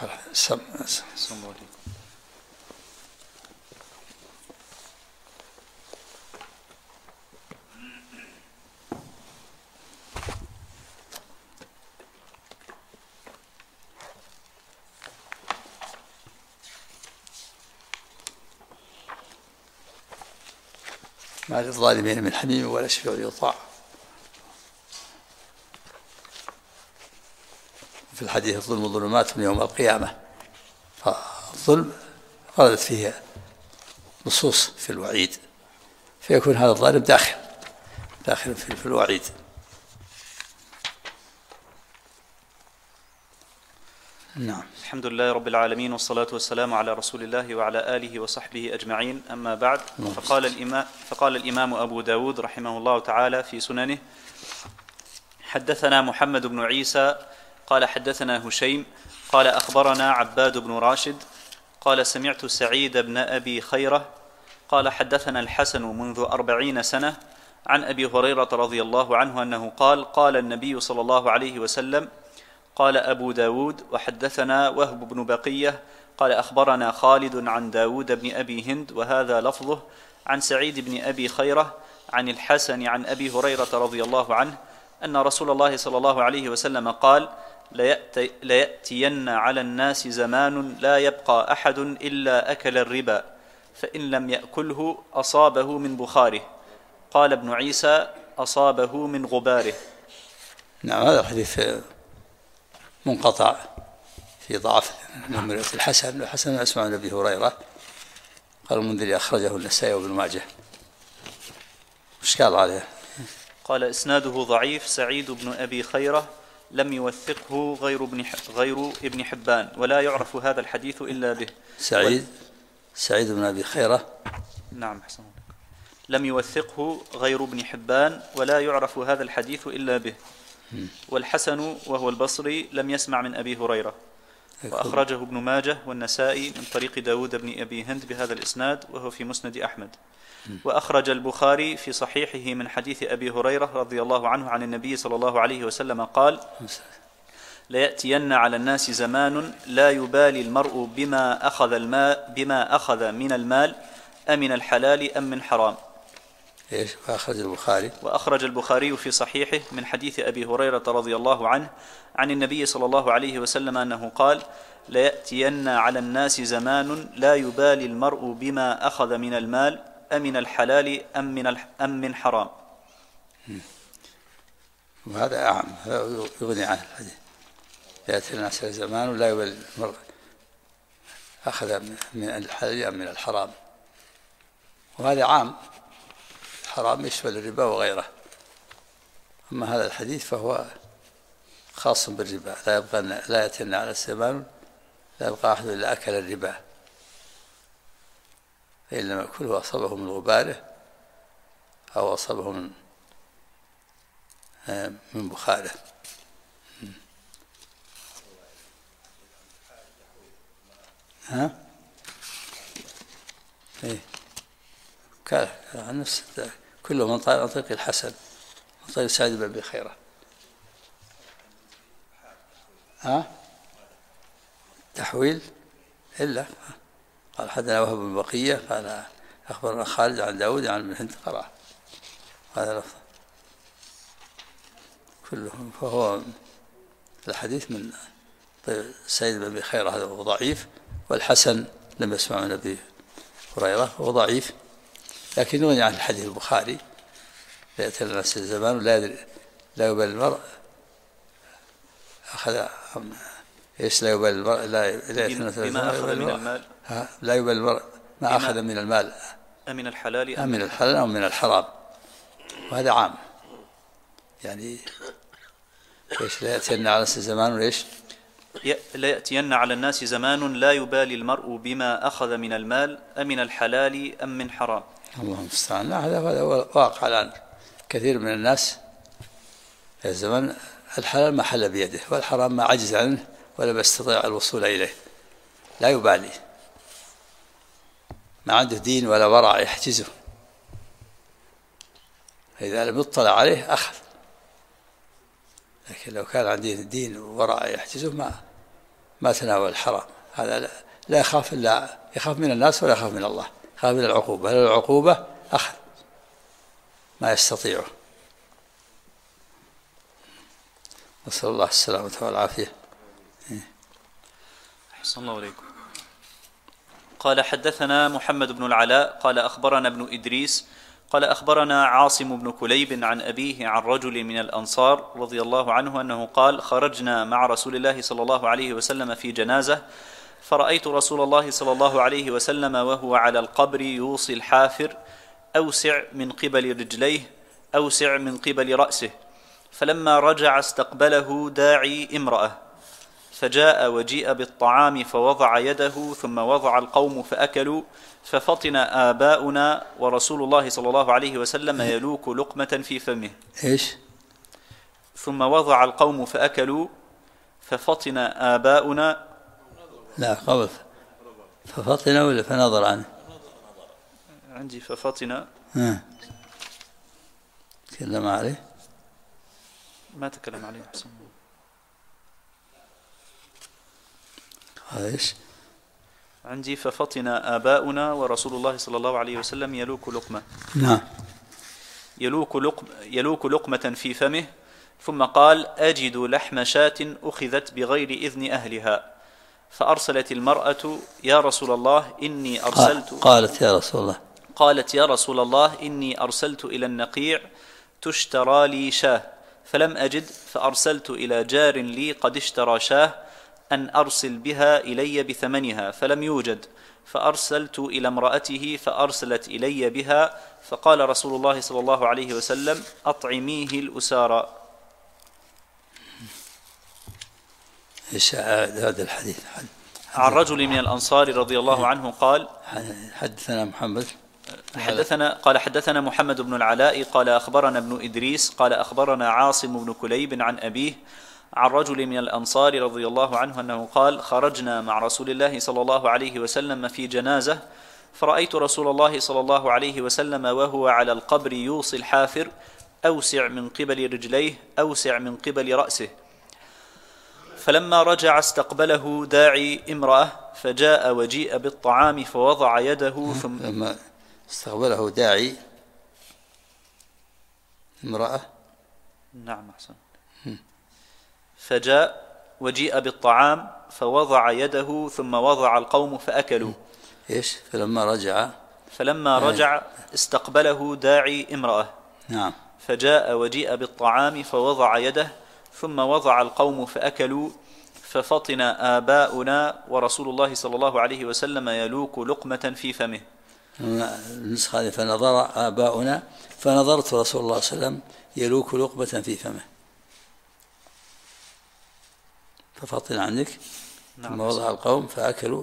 A: ما للظالمين من حميم ولا شفيع يطاع. في الحديث: الظلم ظلمات من يوم القيامة. فالظلم وردت فيه نصوص في الوعيد، فيكون هذا الظالم داخل في الوعيد. نعم.
B: الحمد لله رب العالمين، والصلاة والسلام على رسول الله وعلى آله وصحبه أجمعين. أما بعد، فقال الإمام أبو داود رحمه الله تعالى في سننه: حدثنا محمد بن عيسى قال حدثنا هشيم قال أخبرنا عباد بن راشد قال سمعت سعيد بن أبي خيرة قال حدثنا الحسن منذ 40 سنة عن أبي هريرة رضي الله عنه أنه قال: قال النبي صلى الله عليه وسلم. قال أبو داود: وحدثنا وهب بن بقية قال أخبرنا خالد عن داود بن أبي هند، وهذا لفظه، عن سعيد بن أبي خيرة عن الحسن عن أبي هريرة رضي الله عنه أن رسول الله صلى الله عليه وسلم قال: ليأتين على الناس زمان لا يبقى أحد إلا أكل الربا، فإن لم يأكله أصابه من بخاره. قال ابن عيسى: أصابه من غباره.
A: نعم. هذا الحديث منقطع في ضعف من رواية الحسن أسمع عن أبي هريرة. قال المنذري: أخرجه النسائي وابن ماجه. إشكال عليه.
B: قال: إسناده ضعيف. سعيد بن أبي خيرة لم يوثقه غير ابن حبان، ولا يعرف هذا الحديث إلا به.
A: سعيد بن أبي خيرة.
B: نعم، حسن. لم يوثقه غير ابن حبان، ولا يعرف هذا الحديث إلا به. والحسن وهو البصري لم يسمع من أبي هريرة. وأخرجه ابن ماجه والنسائي من طريق داود بن أبي هند بهذا الإسناد وهو في مسند أحمد. وأخرج البخاري في صحيحه من حديث أبي هريرة رضي الله عنه عن النبي صلى الله عليه وسلم قال: ليأتين على الناس زمان لا يبالي المرء بما أخذ من المال أمن الحلال أم من حرام.
A: إيش؟ وأخرج البخاري.
B: وأخرج البخاري في صحيحه من حديث أبي هريرة رضي الله عنه عن النبي صلى الله عليه وسلم أنه قال: ليأتين على الناس زمان لا يبالي المرء بما أخذ من المال أمن الحلال أم من حرام.
A: وهذا أعم، هذا يغني عنه الحديث. يأتي الناس زمان لا يبالي المرء أخذ من الحلال أم من الحرام، وهذا عام، الحرام يشمل الربا وغيره. أما هذا الحديث فهو خاص بالربا، لا يأتينا على الزمان لا يبقى أحد إلا أكل الربا، فإن لم يأكله أصابه من غباره أو أصابه من بخاره. ها؟ إيه؟ كان نفس كله من طريق الحسن، من طريق سعيد بن أبي خيرة. ها؟ تحويل إلا قال حدثنا وهب بن بقية قال أخبرنا خالد عن داود عن ابن هند قرأ هذا لفظ كلهم. فهو الحديث من سعيد بن أبي خيرة هذا هو ضعيف، والحسن لم يسمع من أبي هريرة هو ضعيف، لكن يغني عن الحديث البخاري: يأتي الناس الزمان لا يبالي المرء أخذ إيش لا يبالي المرء
B: بما أخذ من المال،
A: لا يبالي المرء ما أخذ من المال
B: أمن الحلال
A: أم من الحلال أو من الحرام. وهذا عام، يعني إيش لا يأتين على الناس زمان وإيش
B: لا يأتين على الناس زمان لا يبالي المرء بما أخذ من المال أمن الحلال أم من حرام.
A: اللهم المستعان. هذا واقع الآن، كثير من الناس في الزمن الحلال ما حل بيده والحرام ما عجز عنه ولا يستطيع الوصول إليه، لا يبالي، ما عنده دين ولا ورع يحجزه، فإذا لم يطلع عليه أخذ. لكن لو كان عنده دين وورع يحجزه ما تناول الحرام. هذا لا يخاف إلا يخاف من الناس ولا يخاف من الله، يخاف من العقوبة، هل العقوبة أخذ ما يستطيعه. نسأل الله السلامة والعافية.
B: أحسن الله عليكم. قال حدثنا محمد بن العلاء قال أخبرنا ابن إدريس قال أخبرنا عاصم بن كليب عن أبيه عن رجل من الأنصار رضي الله عنه أنه قال: خرجنا مع رسول الله صلى الله عليه وسلم في جنازة، فرأيت رسول الله صلى الله عليه وسلم وهو على القبر يوصي الحافر: أوسع من قبل رجليه أوسع من قبل رأسه. فلما رجع استقبله داعي امرأة، فجاء وجيء بالطعام فوضع يده، ثم وضع القوم فأكلوا، ففطن آباؤنا ورسول الله صلى الله عليه وسلم يلوك لقمة في فمه.
A: إيش؟
B: ثم وضع القوم فأكلوا، ففطن آباؤنا.
A: لا قبل ففطن ولا فنظر عنه؟
B: عندي ففطن.
A: تكلم عليه؟
B: ما تكلم عليه.
A: هذا إيش؟
B: عندي ففطن آباؤنا ورسول الله صلى الله عليه وسلم يلوك لقمة.
A: نعم.
B: يلوك لقمة في فمه، ثم قال: أجد لحم شاة أخذت بغير إذن أهلها. فأرسلت المرأة: يا رسول الله إني أرسلت. قالت: يا رسول الله إني أرسلت إلى النقيع تشترى لي شاه، فلم أجد، فأرسلت إلى جار لي قد اشترى شاه أن أرسل بها إلي بثمنها، فلم يوجد، فأرسلت إلى امرأته فأرسلت إلي بها، فقال رسول الله صلى الله عليه وسلم: أطعميه الأسارى.
A: إيش هذا الحديث؟
B: عن رجل من الأنصار رضي الله عنه قال:
A: حدثنا محمد
B: قال حدثنا محمد بن العلاء قال أخبرنا ابن إدريس قال أخبرنا عاصم بن كليب عن أبيه عن رجل من الأنصار رضي الله عنه أنه قال: خرجنا مع رسول الله صلى الله عليه وسلم في جنازة، فرأيت رسول الله صلى الله عليه وسلم وهو على القبر يوصي الحافر: أوسع من قبل رجليه، أوسع من قبل رأسه. فلما رجع استقبله داعي امرأة، فجاء وجيء بالطعام فوضع يده ثم
A: لما استقبله داعي امرأة،
B: نعم أحسن. فجاء وجيء بالطعام فوضع يده ثم وضع القوم فأكلوا.
A: إيش؟ فلما
B: رجع استقبله داعي امرأة.
A: نعم.
B: فجاء وجيء بالطعام فوضع يده ثم وضع القوم فأكلوا، ففطن آباؤنا ورسول الله صلى الله عليه وسلم يلوك لقمة في فمه.
A: النسخة هذه فنظر آباؤنا فنظرت رسول الله صلى الله عليه وسلم يلوك لقمة في فمه، ففطن عنك.
B: نعم.
A: ثم وضع القوم فأكلوا،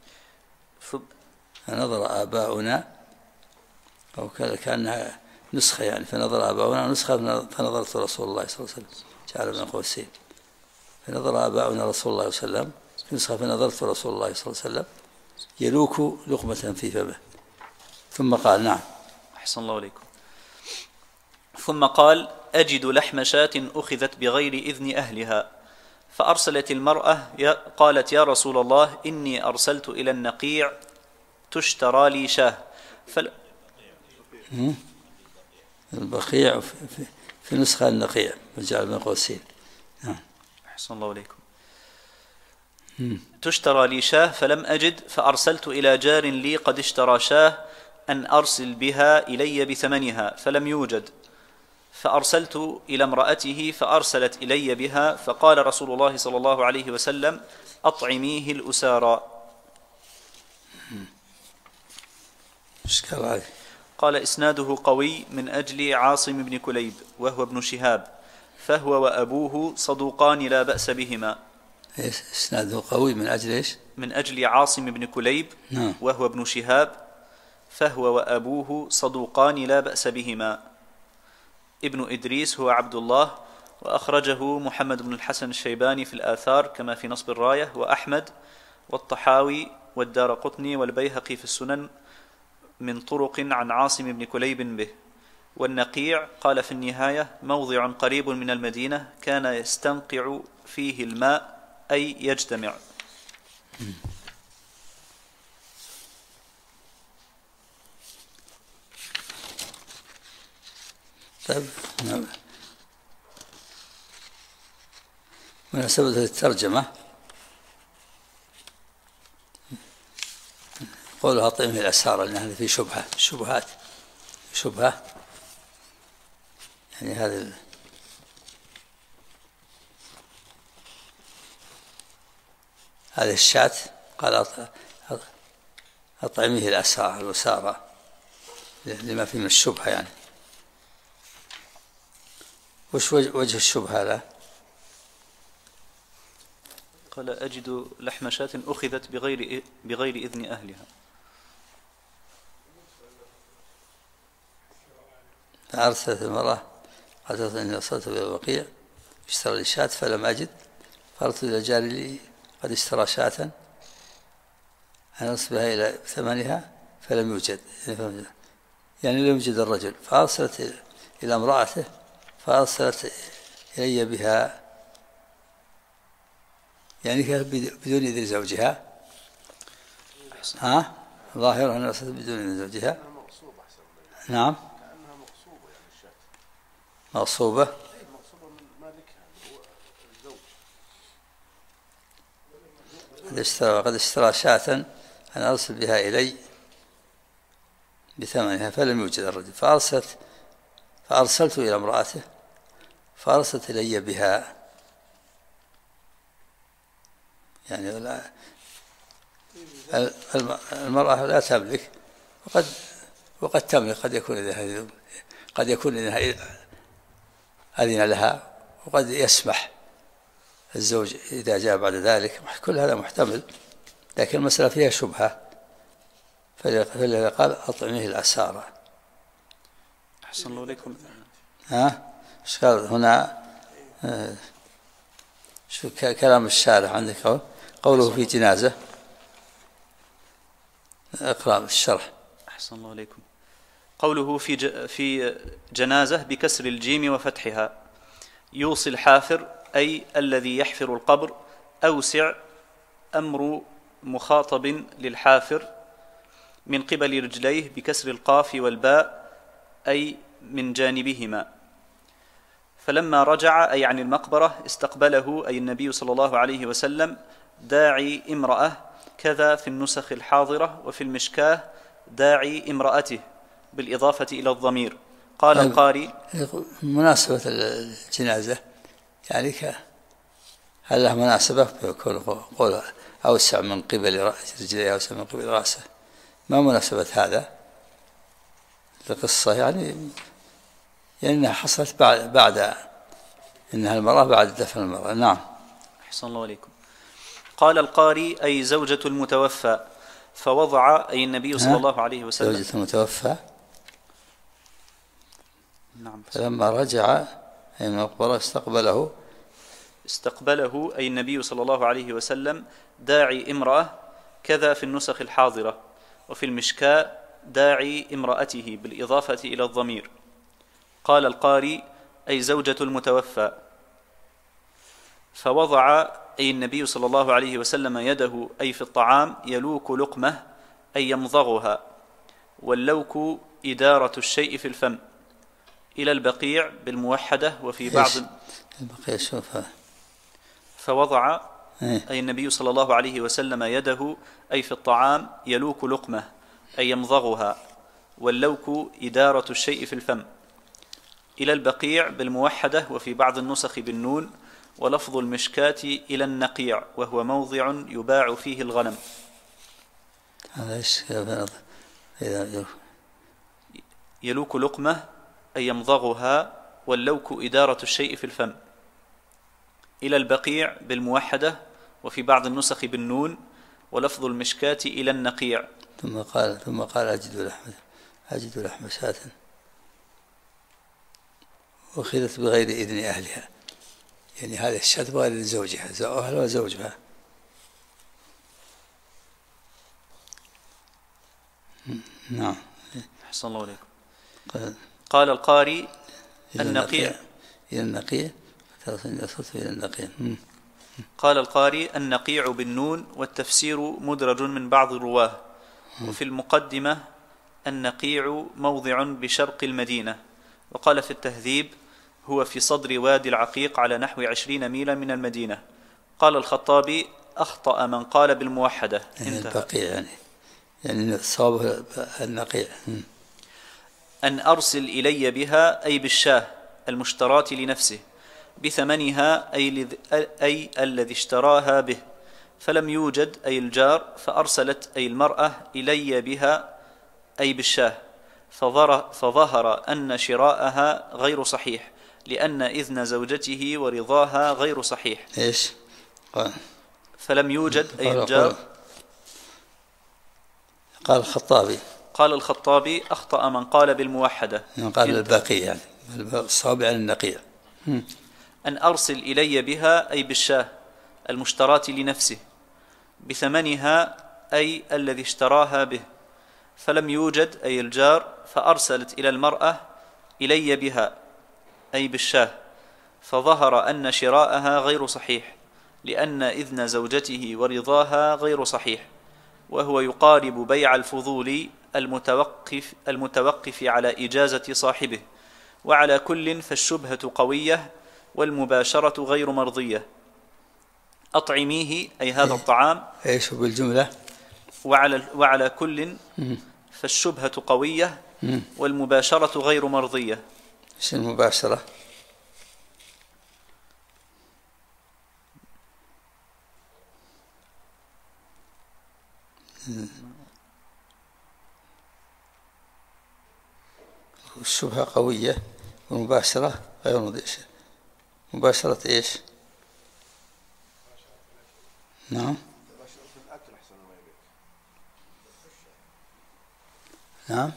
A: فنظر آباؤنا، أو كأنها نسخة يعني، فنظر آباؤنا نسخة فنظرت رسول الله صلى الله عليه وسلم، جعل من قوسين. فنظر آباؤنا رسول الله صلى الله عليه وسلم نسخة فنظرت رسول الله صلى الله عليه وسلم يلوك لقمة في فمه. ثم قال: نعم.
B: أحسن الله عليكم. ثم قال: أجد لحم شاة أخذت بغير إذن أهلها. فأرسلت المرأة قالت: يا رسول الله، إني أرسلت إلى النقيع تشترى لي شاه.
A: البقيع في نسخة النقيع وجعل من قوسين.
B: أحسن الله عليكم. تشترى لي شاه فلم أجد، فأرسلت إلى جار لي قد اشترى شاه أن أرسل بها إلي بثمنها، فلم يوجد. فأرسلت إلى امرأته فأرسلت إلي بها، فقال رسول الله صلى الله عليه وسلم: أطعميه الأسارى. قال: إسناده قوي من أجل عاصم بن كليب وهو ابن شهاب، فهو وأبوه صدوقان لا بأس بهما.
A: إسناده قوي من أجل إيش؟
B: من أجل عاصم بن كليب وهو ابن شهاب، فهو وأبوه صدوقان لا بأس بهما. ابن إدريس هو عبد الله، وأخرجه محمد بن الحسن الشيباني في الآثار كما في نصب الراية، وأحمد والطحاوي والدارقطني والبيهقي في السنن من طرق عن عاصم بن كليب به. والنقيع قال في النهاية: موضع قريب من المدينة كان يستنقع فيه الماء، أي يجتمع.
A: طيب، مناسبة الترجمة قولها طعمه الأسارة، لأن هذا في شبهة يعني. هذه الشاة قال أطعمه الأسارة لما فيه من الشبهة يعني. وش وجه الشبهة له؟
B: قال: أجد لحم شاة أخذت بغير إذن أهلها.
A: فأرسلت المرأة قالت: إني أرسلت إلى البقيع اشترى لي شاة فلم أجد، فأرسلت إلى جاري لي قد اشترى شاة أن أصبها إلى ثمنها فلم يوجد، يعني لم يوجد الرجل. فأرسلت إلى امرأته فأرسلت إلي بها، يعني بدون إذن زوجها. ظاهر أنها أرسلت بدون إذن زوجها. نعم، مغصوبة
C: من مالكها هو
A: قد
C: الزوج.
A: اشترى شاة أن أرسل بها إلي بثمنها فلم يوجد الرجل. فأرسلت إلى امرأته فأرسلت إلي بها، يعني المرأة لا تملك وقد تملك، قد يكون أذن لها، وقد يسمح الزوج إذا جاء بعد ذلك، كل هذا محتمل، لكن المسألة فيها شبهة، فلذا قال: أطعمه الأسارة.
B: أحسن الله عليكم.
A: إيش قال هنا؟ شو كلام الشارح عندك؟ قوله في جنازة. اقرأ الشرح.
B: أحسن الله عليكم. قوله في جنازة بكسر الجيم وفتحها. يوصي الحافر أي الذي يحفر القبر. أوسع أمر مخاطب للحافر من قبل رجليه بكسر القاف والباء أي من جانبهما. فلما رجع أي عن المقبرة استقبله أي النبي صلى الله عليه وسلم داعي امرأة، كذا في النسخ الحاضرة وفي المشكاة داعي امرأته بالإضافة إلى الضمير. قال القاري
A: مناسبة الجنازة يعني هل له مناسبة بيكون قول أوسع من قبل رجليه أوسع من قبل رأسه؟ ما مناسبة هذا القصة؟ يعني أنها حصلت بعد إنها المرأة بعد دفن المرأة. نعم.
B: أحسن الله عليكم. قال القاري أي زوجة المتوفى. فوضع أي النبي صلى الله عليه وسلم
A: زوجة المتوفى.
B: نعم.
A: فلما رجع أي من المقبرة استقبله
B: أي النبي صلى الله عليه وسلم داعي امرأة، كذا في النسخ الحاضرة وفي المشكاة داعي امرأته بالإضافة إلى الضمير. قال القاري أي زوجة المتوفى. فوضع أي النبي صلى الله عليه وسلم يده أي في الطعام يلوك لقمة أي يمضغها، واللوك إدارة الشيء في الفم، إلى البقيع بالموحدة وفي بعض
A: البقيع. شوفها.
B: فوضع أي النبي صلى الله عليه وسلم يده أي في الطعام يلوك لقمة أي يمضغها، واللوك إدارة الشيء في الفم، إلى البقيع بالموحدة وفي بعض النسخ بالنون، ولفظ المشكاة إلى النقيع وهو موضع يباع فيه الغنم. يلوك لقمة أي يمضغها، واللوك إدارة الشيء في الفم، إلى البقيع بالموحدة وفي بعض النسخ بالنون، ولفظ المشكاة إلى النقيع.
A: ثم قال أجد لحم شاة أخذت بغير إذن أهلها، يعني هذه الشاة بغير إذن زوجها، أهلها وزوجها. نعم.
B: أحسن الله عليكم. قال القاري النقيع.
A: إلى النقيع.
B: قال القاري النقيع بالنون، والتفسير مدرج من بعض الرواه. وفي المقدمة النقيع موضع بشرق المدينة. وقال في التهذيب هو في صدر وادي العقيق على نحو 20 ميلا من المدينة. قال الخطابي أخطأ من قال بالموحدة.
A: البقيع يعني الصواب النقيع.
B: أن أرسل إلي بها أي بالشاه المشتراة لنفسه بثمنها أي الذي اشتراها به، فلم يوجد أي الجار، فأرسلت أي المرأة إلي بها أي بالشاه، فظهر أن شراءها غير صحيح، لأن إذن زوجته ورضاها غير صحيح.
A: إيش؟
B: فلم يوجد أي الجار.
A: قال
B: الخطابي أخطأ من قال بالموحدة،
A: قال البقي يعني الصواب عن النقيع.
B: أن أرسل إلي بها أي بالشاه المشتراة لنفسه بثمنها أي الذي اشتراها به، فلم يوجد أي الجار، فأرسلت إلى المرأة إلي بها أي بالشاه، فظهر أن شراءها غير صحيح، لأن إذن زوجته ورضاها غير صحيح، وهو يقارب بيع الفضول المتوقف على إجازة صاحبه. وعلى كل فالشبهة قوية والمباشرة غير مرضية. أطعميه أي هذا الطعام.
A: إيش بالجملة؟
B: وعلى كل فالشبهة قوية والمباشرة غير مرضية.
A: إيش المباشرة؟ الشبهة قوية والمباشرة غير مرضية. مباشرة إيش؟ نعم. نعم.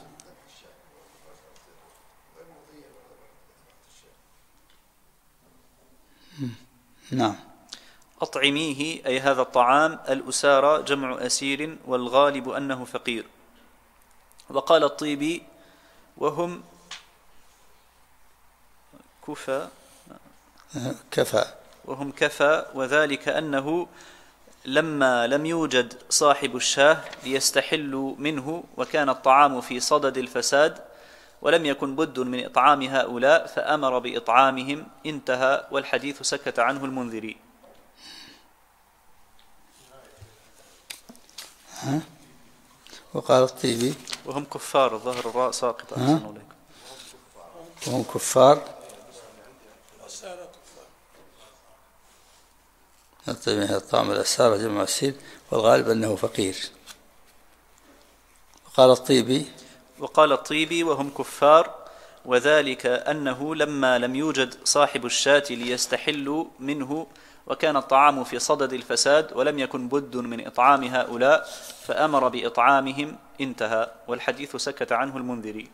A: نعم.
B: أطعميه أي هذا الطعام الأسارى جمع أسير والغالب أنه فقير. وقال الطيبي وهم كفى وذلك أنه لما لم يوجد صاحب الشاه ليستحلوا منه وكان الطعام في صدد الفساد ولم يكن بد من إطعام هؤلاء فأمر بإطعامهم انتهى. والحديث سكت عنه المنذري.
A: وقال الطيبي
B: وهم كفار، الظهر الراء ساقطة. أحسن عليكم.
A: وهم كفار. الطيبي هذا الطعام الأسارة جمع أسير والغالب أنه فقير. وقال الطيبي
B: وهم كفار وذلك أنه لما لم يوجد صاحب الشاة ليستحلوا منه وكان الطعام في صدد الفساد ولم يكن بد من إطعام هؤلاء فأمر بإطعامهم انتهى. والحديث سكت عنه المنذري.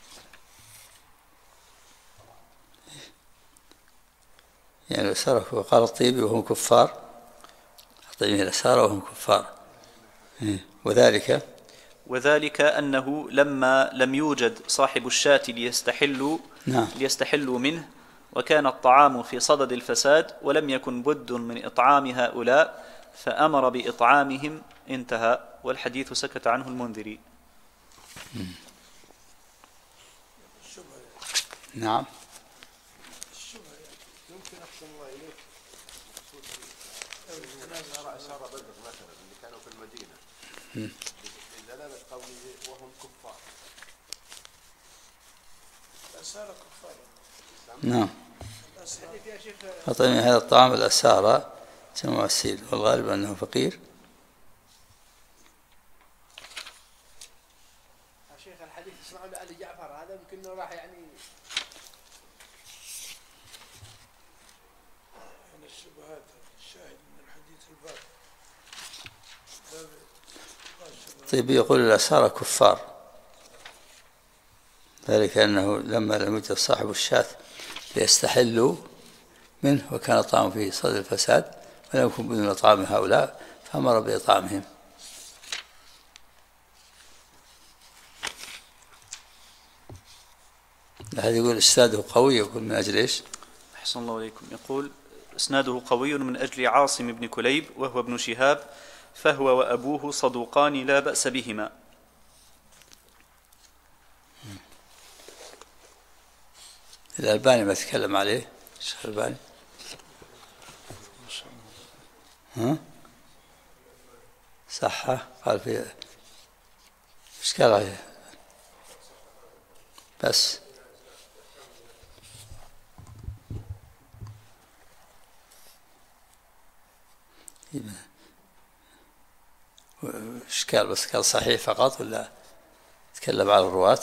A: يعني الأسارة. وقال الطيبي وهم كفار. الطيبي الأسارة وهم كفار.
B: وذلك أنه لما لم يوجد صاحب الشاة ليستحلوا منه وكان الطعام في صدد الفساد ولم يكن بد من إطعام هؤلاء فأمر بإطعامهم انتهى. والحديث سكت عنه المنذري.
A: نعم.
C: يمكن أحسن الله إليك الناس أرى أسارة بدر مثلا اللي كانوا في المدينة بدلالة قوله وهم كفار. الأسارة كفار.
A: نعم. أطعمي هذا الطعام الأسارة جمع أسير والغالب أنه فقير.
C: شيخ الحديث اسمعوا لآل جعفر هذا يمكن راح يعني الشبهات. الشاهد من الحديث الباب.
A: طيب يقول الأسارة كفار ذلك أنه لما لم يوجد صاحب الشاة ليستحلوا منه وكان الطعام فيه صدد الفساد ولم يكن بدون إطعام هؤلاء فأمر بإطعامهم. هذا يقول إسناده قوي. يقول من أجل إيش؟
B: أحسن الله إليكم. يقول إسناده قوي من أجل عاصم بن كليب وهو ابن شهاب فهو وأبوه صدوقان لا بأس بهما.
A: الألباني ما تكلم عليه الشيخ الألباني. صحة قال فيه إشكال عليه بس إشكال بس قال صحيح فقط ولا تكلم على الرواة؟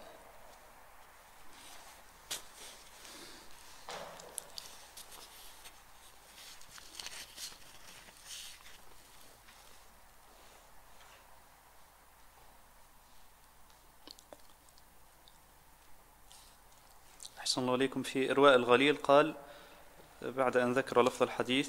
B: أحسن الله عليكم. في إرواء الغليل قال بعد أن ذكر لفظ الحديث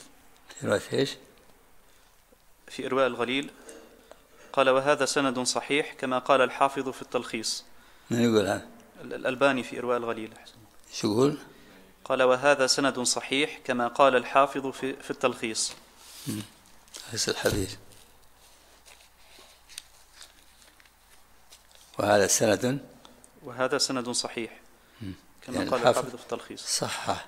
B: في إرواء الغليل قال وهذا سند صحيح كما قال الحافظ في التلخيص.
A: من يقول هذا؟
B: الألباني في إرواء الغليل.
A: شو يقول؟
B: قال وهذا سند صحيح كما قال الحافظ في التلخيص.
A: هذا الحديث وهذا سند
B: صحيح كما
A: يعني
B: قال الحافظ في التلخيص.
A: صحة.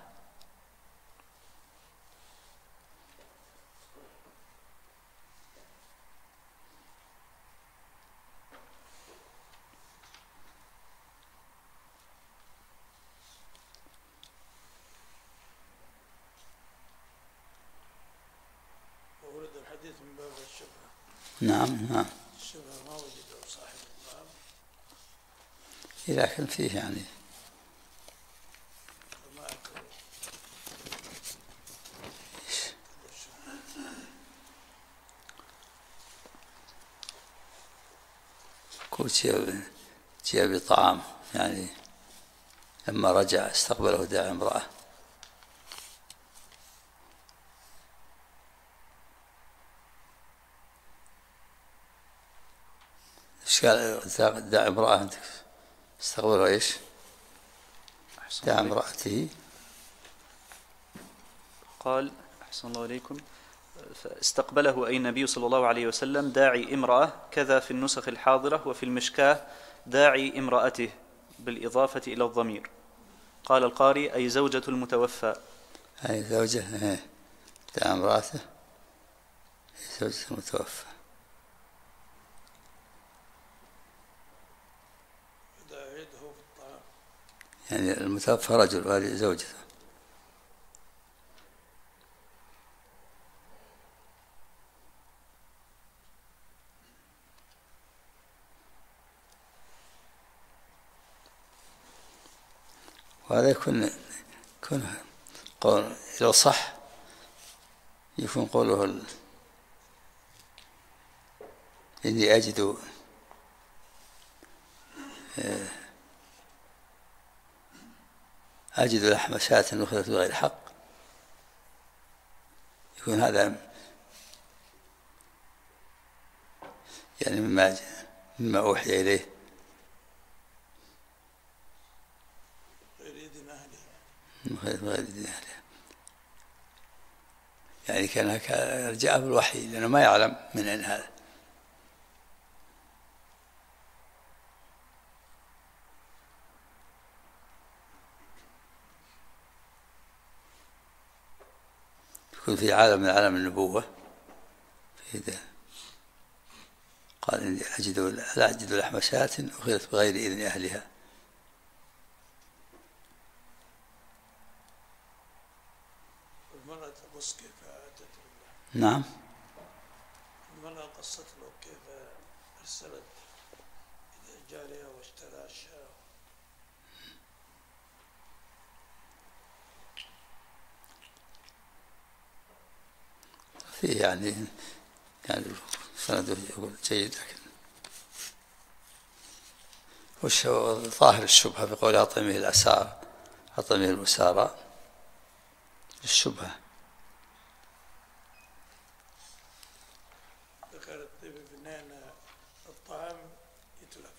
C: ورد الحديث من باب الشبهة.
A: نعم.
C: الشبهة ما وجده صاحب الباب.
A: لكن فيه يعني جاء بطعام يعني لما رجع استقبله داعي امرأة ايش قال؟ دع امرأة عندك استقبلها ايش؟ دع امرأته.
B: قال أحسن الله إليكم فاستقبله أي النبي صلى الله عليه وسلم داعي امرأة، كذا في النسخ الحاضرة وفي المشكاة داعي امرأته بالإضافة إلى الضمير. قال القاري أي زوجة المتوفى.
A: أي زوجة دع امرأته زوجة المتوفى. يعني المتوفى رجل وهذه زوجته. وهذا يكون قول لو صح يكون قوله إني أجد لحم شاة أخذت بغير حق، يكون هذا يعني مما أوحي إليه غير إذن أهلها، يعني كان جاء بالوحي لأنه ما يعلم من أين هذا. يكون في عالم من عالم النبوة في ده. قال إني لا أجد لحم شاة أخذت بغير إذن أهلها.
D: المرأة تبص كيف أتت
A: نعم.
D: المرأة قصت له كيف أرسلت جارية واشترى الشاة.
A: فيه يعني سنده يقول جيد، لكن وش ظاهر الشبهة في قول أطعمه الأسار أطعمه الأسارى الشبهة.
D: ذكرت ببنان الطعام يتلف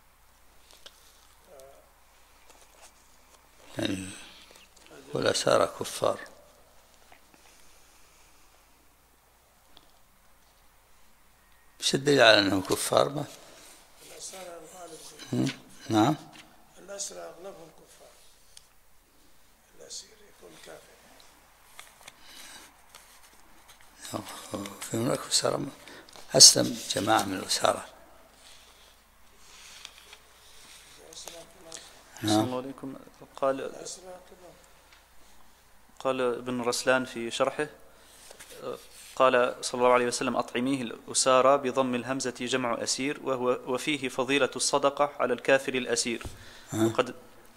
A: يعني والأسارى كفار. مش الدليل على أنهم كفار؟ ما
D: الأسارى الغالب
A: نعم
D: الأسرى أغلبهم كفار، الأسير يكون كافر.
A: في هناك أسارى أسلم جماعة من الأسارى.
B: السلام عليكم. قال ابن رسلان في شرحه قال صلى الله عليه وسلم أطعميه الأسارى بضم الهمزة جمع أسير، وفيه فضيلة الصدقة على الكافر الأسير. وقد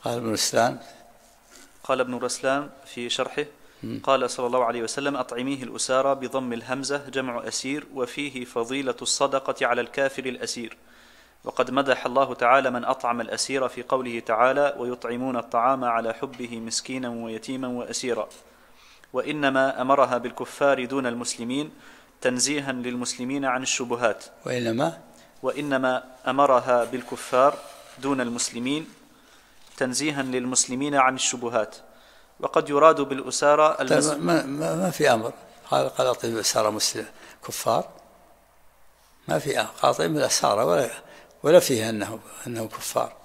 B: قال ابن رسلان في شرحه قال صلى الله عليه وسلم أطعميه الأسارى بضم الهمزة جمع أسير، وفيه فضيلة الصدقة على الكافر الأسير. وقد مدح الله تعالى من أطعم الأسير في قوله تعالى ويطعمون الطعام على حبه مسكينا ويتيما وأسيرا. وإنما أمرها بالكفار دون المسلمين تنزيها للمسلمين عن الشبهات. وإنما أمرها بالكفار دون المسلمين تنزيها للمسلمين عن الشبهات. وقد يراد بالأسارى
A: ما في أمر قال أطعم الأسارى مسلم كفار، ما في قال أطعم الأسارى ولا فيها أنه كفار.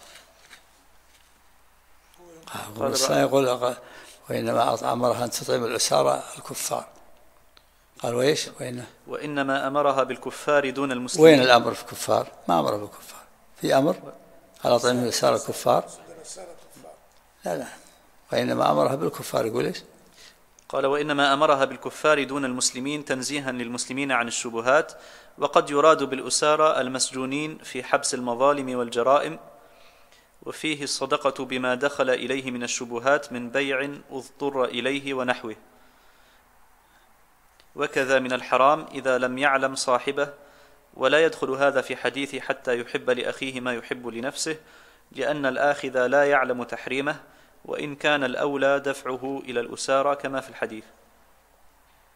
A: يقول وإنما أمرها أن تطعم الأسارى الكفار. قال وإيش؟
B: وإنما أمرها بالكفار دون المسلمين.
A: وين الأمر في الكفار؟ ما أمره بالكفار. في أمر قال أطعم الأسارى الكفار؟ لا وإنما أمرها بالكفار. يقول إيش؟
B: قال وإنما أمرها بالكفار دون المسلمين تنزيها للمسلمين عن الشبهات. وقد يراد بالأسارى المسجونين في حبس المظالم والجرائم، وفيه الصدقة بما دخل إليه من الشبهات من بيع اضطر إليه ونحوه. وكذا من الحرام إذا لم يعلم صاحبه، ولا يدخل هذا في حديث حتى يحب لأخيه ما يحب لنفسه، لأن الآخذ لا يعلم تحريمه، وإن كان الأولى دفعه إلى الأسارى كما في الحديث.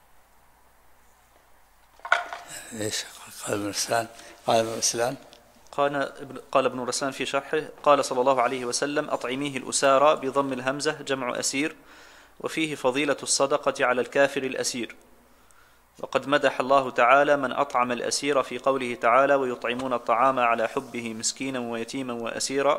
A: إيش قال ابن رسلان؟
B: قال ابن رسلان في شرحه: قال صلى الله عليه وسلم: أطعميه الأسارى بضم الهمزة جمع أسير، وفيه فضيلة الصدقة على الكافر الأسير. وقد مدح الله تعالى من أطعم الأسير في قوله تعالى: ويطعمون الطعام على حبه مسكينا ويتيما وأسيرا،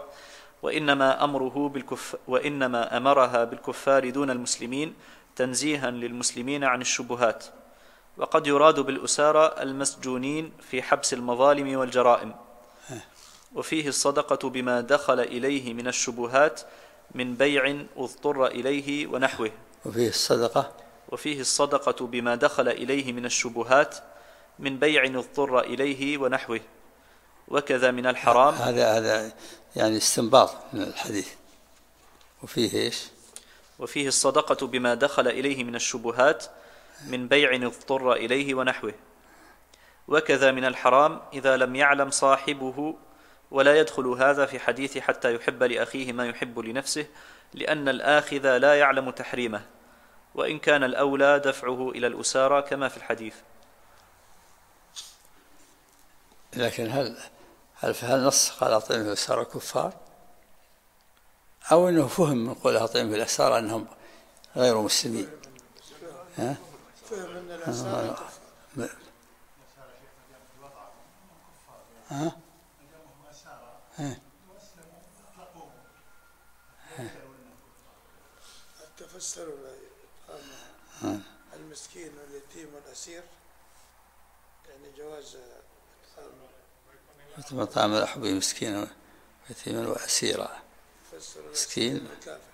B: وإنما أمرها بالكفار دون المسلمين تنزيها للمسلمين عن الشبهات. وقد يراد بالأسارى المسجونين في حبس المظالم والجرائم. وفيه الصدقة بما دخل إليه من الشبهات من بيع اضطر إليه ونحوه.
A: وفيه الصدقة
B: بما دخل إليه من الشبهات من بيع اضطر إليه ونحوه. وكذا من الحرام.
A: هذا يعني استنباط من الحديث. وفيه إيش؟
B: وفيه الصدقة بما دخل إليه من الشبهات من بيع اضطر إليه ونحوه. وكذا من الحرام إذا لم يعلم صاحبه، ولا يدخل هذا في حديث حتى يحب لأخيه ما يحب لنفسه، لأن الآخذ لا يعلم تحريمه، وإن كان الأولى دفعه إلى الأسارى كما في الحديث.
A: لكن هل نص قال أطعمه الأسارى كفار، أو أنه فهم من قول أطعمه الأسارى أنهم غير مسلمين؟
D: فهم أن الأسارى تفسروا المسكين واليتيم والأسير، يعني جواز
A: طعام على حبه مسكينا ويتيما وأسيرا. مسكين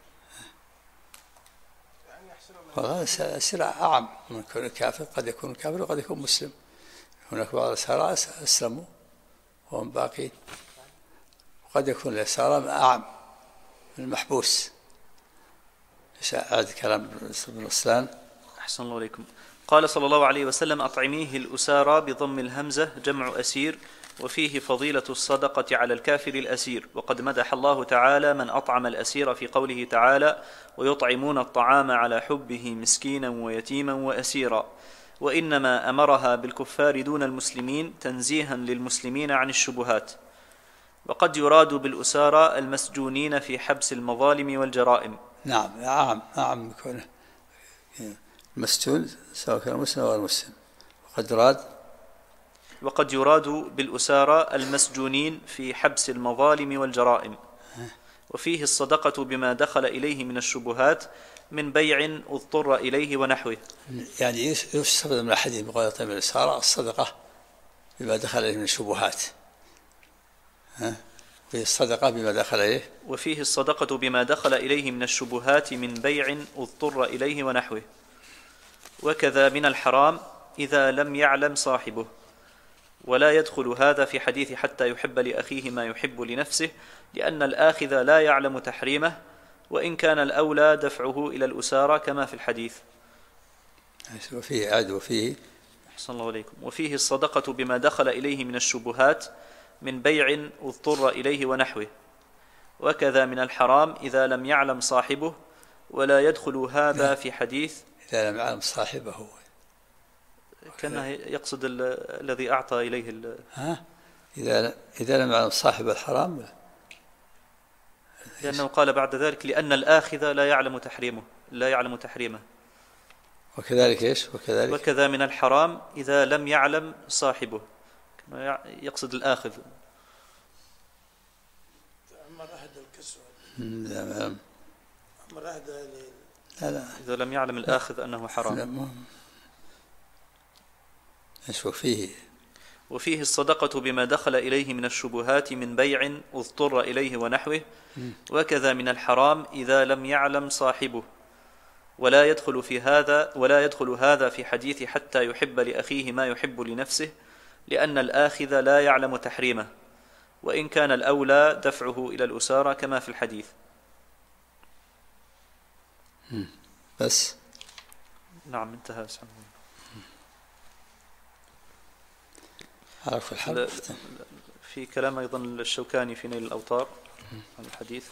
A: الأسير أعم من كون كافر، قد يكون كافر وقد يكون مسلم. هناك بعض الأسارى أسلموا وهم باقين، وقد يكون الأسارى أعم من المحبوس. هذا كلام ابن رسلان.
B: أحسن الله عليكم. قال صلى الله عليه وسلم: أطعميه الأسارى بضم الهمزة جمع أسير، وفيه فضيلة الصدقة على الكافر الأسير. وقد مدح الله تعالى من أطعم الأسير في قوله تعالى: ويطعمون الطعام على حبه مسكينا ويتيما وأسيرا، وإنما أمرها بالكفار دون المسلمين تنزيها للمسلمين عن الشبهات. وقد يراد بالأسارى المسجونين في حبس المظالم والجرائم.
A: نعم، أعم يكون مسجون سواء كان مسلم أو غير مسلم.
B: وقد يراد بالأسارى المسجونين في حبس المظالم والجرائم. وفيه الصدقة بما دخل إليه من الشبهات من بيع اضطر إليه ونحوه.
A: يعني يستفاد من الحديث بقول أطعمه الأسارى الصدقة بما دخل إليه من الشبهات. وفيه الصدقة بما دخل إليه من الشبهات من بيع اضطر إليه ونحوه. وكذا من الحرام إذا لم يعلم صاحبه، ولا يدخل هذا في حديث حتى يحب لأخيه ما يحب لنفسه، لأن الآخذ لا يعلم تحريمه، وإن كان الأولى دفعه إلى الأسارى كما في الحديث. وفيه
B: أحسن الله عليكم. وفيه الصدقة بما دخل إليه من الشبهات من بيع اضطر إليه ونحوه. وكذا من الحرام إذا لم يعلم صاحبه، ولا يدخل هذا في حديث.
A: إذا لم يعلم صاحبه
B: كان يقصد الذي أعطى إليه
A: إذا لم يعلم صاحب الحرام،
B: لأنه قال بعد ذلك: لأن الآخذ لا يعلم تحريمه.
A: وكذلك إيش؟
B: وكذا من الحرام إذا لم يعلم صاحبه، يقصد الآخذ.
D: عمر أهدى الكسوة. عمر أهدى
A: لا.
B: إذا لم يعلم الآخذ أنه حرام. وفيه الصدقة بما دخل إليه من الشبهات من بيع اضطر إليه ونحوه. وكذا من الحرام إذا لم يعلم صاحبه، ولا يدخل هذا في حديث حتى يحب لأخيه ما يحب لنفسه، لأن الآخذ لا يعلم تحريمه، وإن كان الأولى دفعه إلى الأسارى كما في الحديث.
A: بس
B: نعم، انتهى.
A: عارف الحل.
B: في كلام أيضا الشوكاني في نيل الأوطار عن الحديث.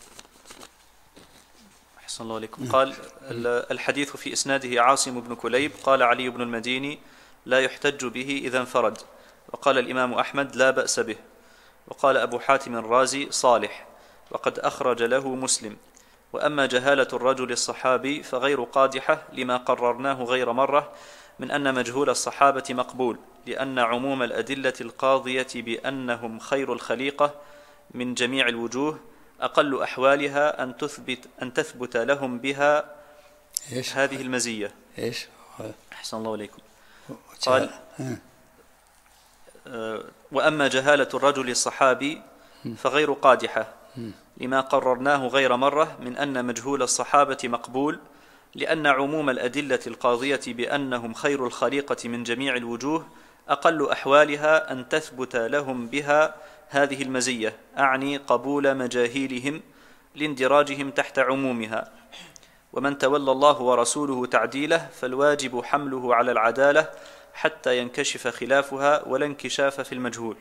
B: أحسن الله عليكم. قال: الحديث في إسناده عاصم بن كليب. قال علي بن المديني: لا يحتج به إذا انفرد. وقال الإمام أحمد: لا بأس به. وقال أبو حاتم الرازي صالح، وقد أخرج له مسلم. وأما جهالة الرجل الصحابي فغير قادحة لما قررناه غير مرة من أن مجهول الصحابة مقبول، لأن عموم الأدلة القاضية بأنهم خير الخليقة من جميع الوجوه أقل أحوالها أن تثبت لهم بها هذه المزية. أحسن الله إليكم. قال: وأما جهالة الرجل الصحابي فغير قادحة لما قررناه غير مرة من أن مجهول الصحابة مقبول، لأن عموم الأدلة القاضية بأنهم خير الخليقة من جميع الوجوه أقل أحوالها أن تثبت لهم بها هذه المزية، أعني قبول مجاهيلهم لاندراجهم تحت عمومها. ومن تولى الله ورسوله تعديله فالواجب حمله على العدالة حتى ينكشف خلافها ولا انكشاف في المجهول.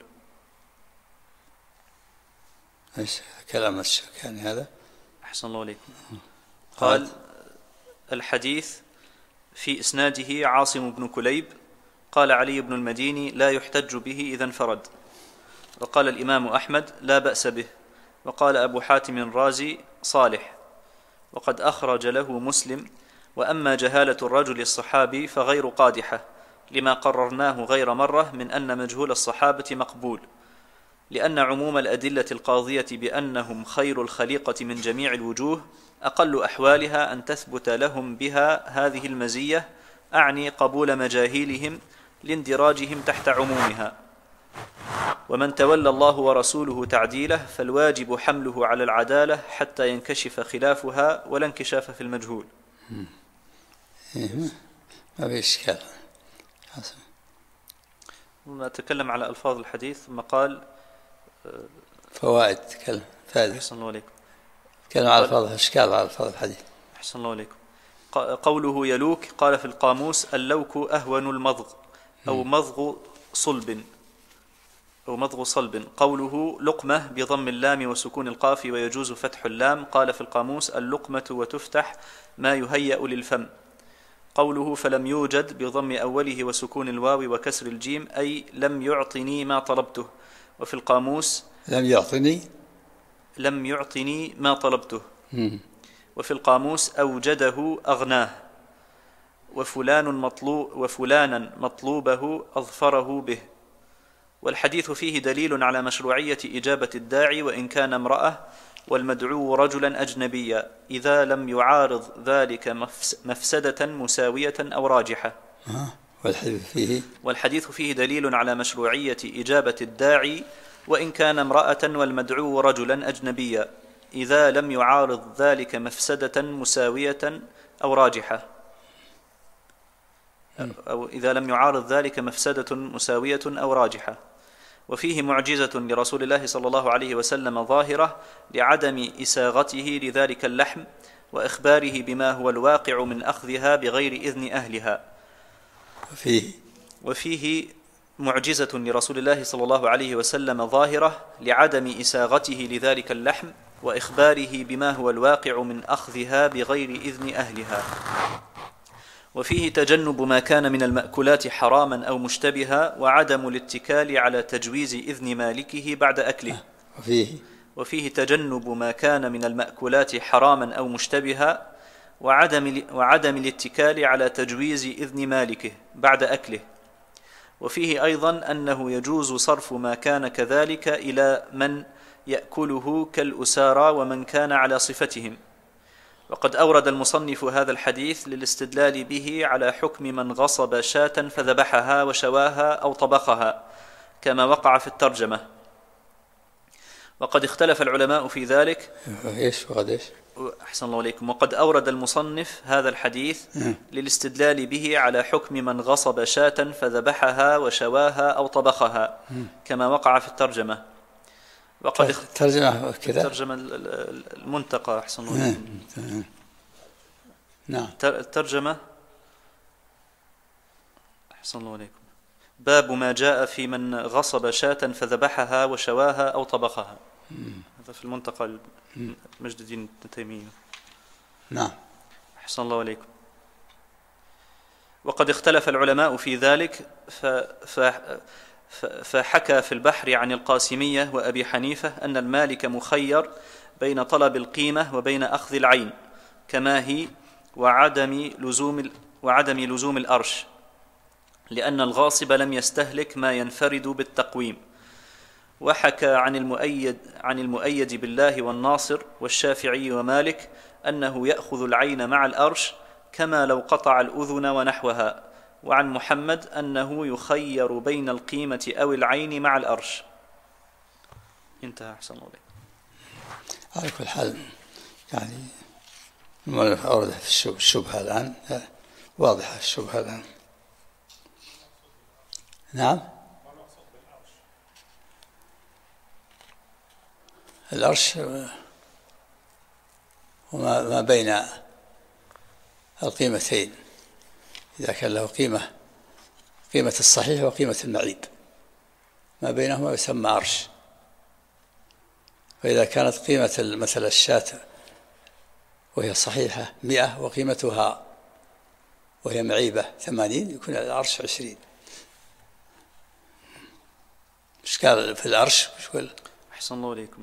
A: ايش كلام الشوكاني هذا؟
B: أحسن الله عليكم. قال: الحديث في إسناده عاصم بن كليب. قال علي بن المديني: لا يحتج به إذا انفرد. وقال الإمام أحمد: لا بأس به. وقال أبو حاتم الرازي صالح، وقد أخرج له مسلم. وأما جهالة الرجل الصحابي فغير قادحة لما قررناه غير مرة من أن مجهول الصحابة مقبول، لأن عموم الأدلة القاضية بأنهم خير الخليقة من جميع الوجوه أقل أحوالها أن تثبت لهم بها هذه المزية، أعني قبول مجاهيلهم لاندراجهم تحت عمومها. ومن تولى الله ورسوله تعديله فالواجب حمله على العدالة حتى ينكشف خلافها ولا انكشاف في المجهول.
A: ما في إشكال.
B: نتكلم على ألفاظ الحديث. ثم قال:
A: فوائد. تكلم فائدة.
B: أحسن الله عليكم.
A: تكلم على ألفاظ إشكال على ألفاظ الحديث.
B: أحسن الله عليكم. قوله يلوك، قال في القاموس: اللوك أهون المضغ أو مضغ صلب أو مضغ صلب. قوله لقمة بضم اللام وسكون القاف ويجوز فتح اللام. قال في القاموس: اللقمة وتفتح ما يهيأ للفم. قوله فلم يوجد بضم أوله وسكون الواو وكسر الجيم، أي لم يعطني ما طلبته. وفي القاموس لم يعطني ما طلبته. وفي القاموس أوجده أغناه، وفلانا مطلوبه أظفره به. والحديث فيه دليل على مشروعية إجابة الداعي وإن كان امرأة، والمدعو رجلا أجنبيا، إذا لم يعارض ذلك مفسدة مساوية أو راجحة. والحديث فيه دليل على مشروعية إجابة الداعي وإن كان امرأة والمدعو رجلا أجنبيا، إذا لم يعارض ذلك مفسدة مساوية أو راجحة، أو إذا لم يعارض ذلك مفسدة مساوية أو راجحة. وفيه معجزة لرسول الله صلى الله عليه وسلم ظاهرة لعدم إساغته لذلك اللحم وإخباره بما هو الواقع من أخذها بغير إذن أهلها. وفيه معجزة لرسول الله صلى الله عليه وسلم ظاهرة لعدم إساغته لذلك اللحم وإخباره بما هو الواقع من أخذها بغير إذن أهلها. وفيه تجنب ما كان من المأكولات حراما أو مشتبها وعدم الاتكال على تجويز إذن مالكه بعد أكله. وفيه تجنب ما كان من المأكولات حراما أو مشتبها وعدم الاتكال على تجويز إذن مالكه بعد أكله. وفيه أيضا أنه يجوز صرف ما كان كذلك إلى من يأكله كالأسارى ومن كان على صفتهم. وقد أورد المصنف هذا الحديث للاستدلال به على حكم من غصب شاة فذبحها وشواها أو طبخها كما وقع في الترجمة. وقد اختلف العلماء في ذلك. أحسن الله عليكم. وقد أورد المصنف هذا الحديث للاستدلال به على حكم من غصب شاة فذبحها وشواها أو طبخها كما وقع في الترجمة. وقد
A: ترجمة كذا.
B: ترجمة المنتقى. أحسن الله عليكم.
A: نعم.
B: الترجمة. أحسن الله عليكم. باب ما جاء في من غصب شاة فذبحها وشواها أو طبخها. هذا في المنتقى مجد الدين ابن تيمية.
A: نعم.
B: أحسن الله عليكم. وقد اختلف العلماء في ذلك فحكى في البحر عن القاسمية وأبي حنيفة أن المالك مخير بين طلب القيمة وبين أخذ العين كما هي وعدم لزوم الأرش، لأن الغاصب لم يستهلك ما ينفرد بالتقويم. وحكى عن المؤيد بالله والناصر والشافعي ومالك أنه يأخذ العين مع الأرش كما لو قطع الأذن ونحوها، وعن محمد أنه يخير بين القيمة أو العين مع الأرش. انتهى. أحسن الله عليك.
A: على كل حال يعني المؤلف أورد في الشبهة الآن واضحة الشبهة الآن. نعم. العرش وما بين القيمتين، إذا كان له قيمة الصحيح وقيمة المعيب، ما بينهما يسمى عرش. فإذا كانت قيمة مثل الشاة وهي صحيحة 100 وقيمتها وهي معيبة 80، يكون العرش 20. إشكال في العرش.
B: أحسن الله عليكم.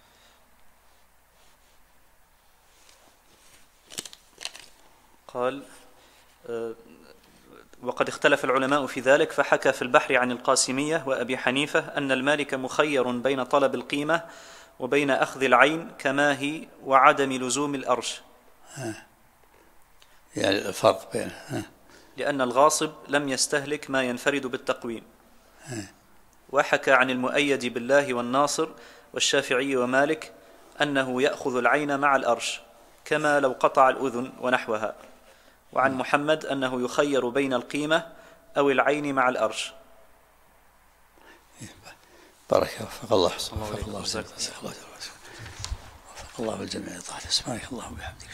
B: قال: وقد اختلف العلماء في ذلك، فحكى في البحر عن القاسمية وأبي حنيفة أن المالك مخير بين طلب القيمة وبين أخذ العين كما هي وعدم لزوم الأرش،
A: يعني الفرق بين
B: لأن الغاصب لم يستهلك ما ينفرد بالتقويم. وحكى عن المؤيد بالله والناصر والشافعي ومالك أنه يأخذ العين مع الأرش كما لو قطع الأذن ونحوها، وعن محمد أنه يخير بين القيمة أو العين مع الأرش.
A: بارك الله. وفق الله الجميع. سبحانك اللهم وبحمدك.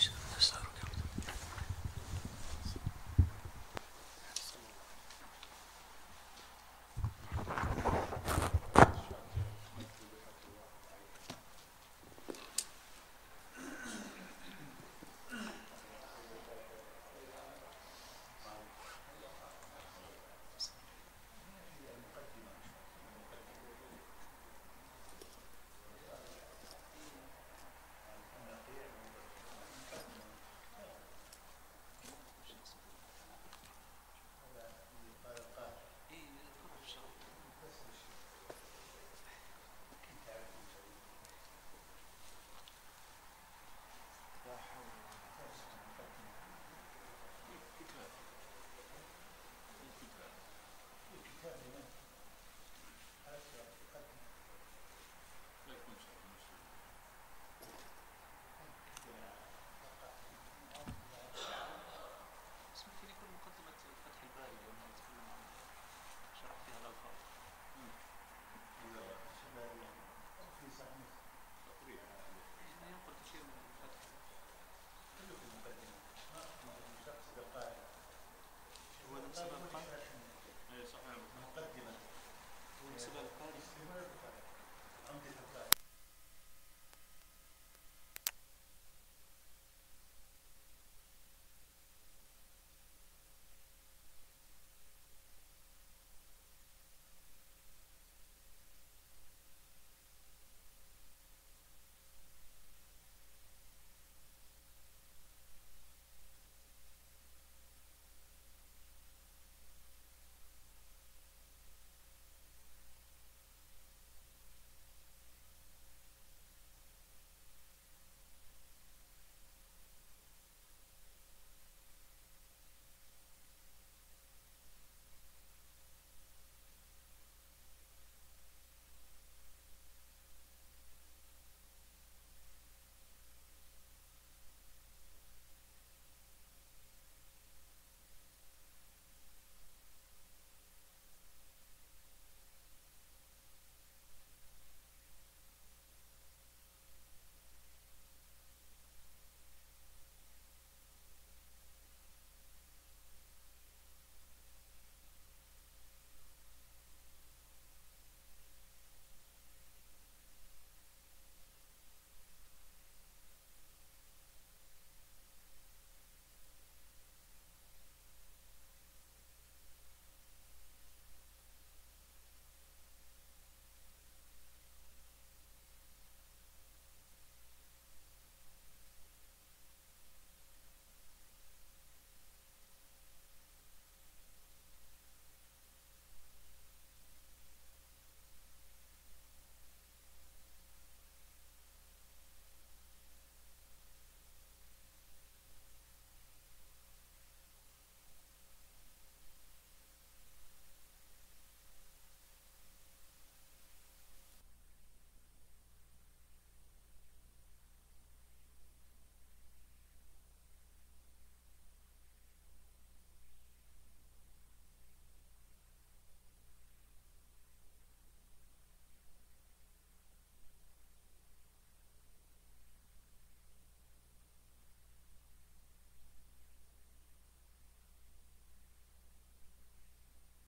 C: سبب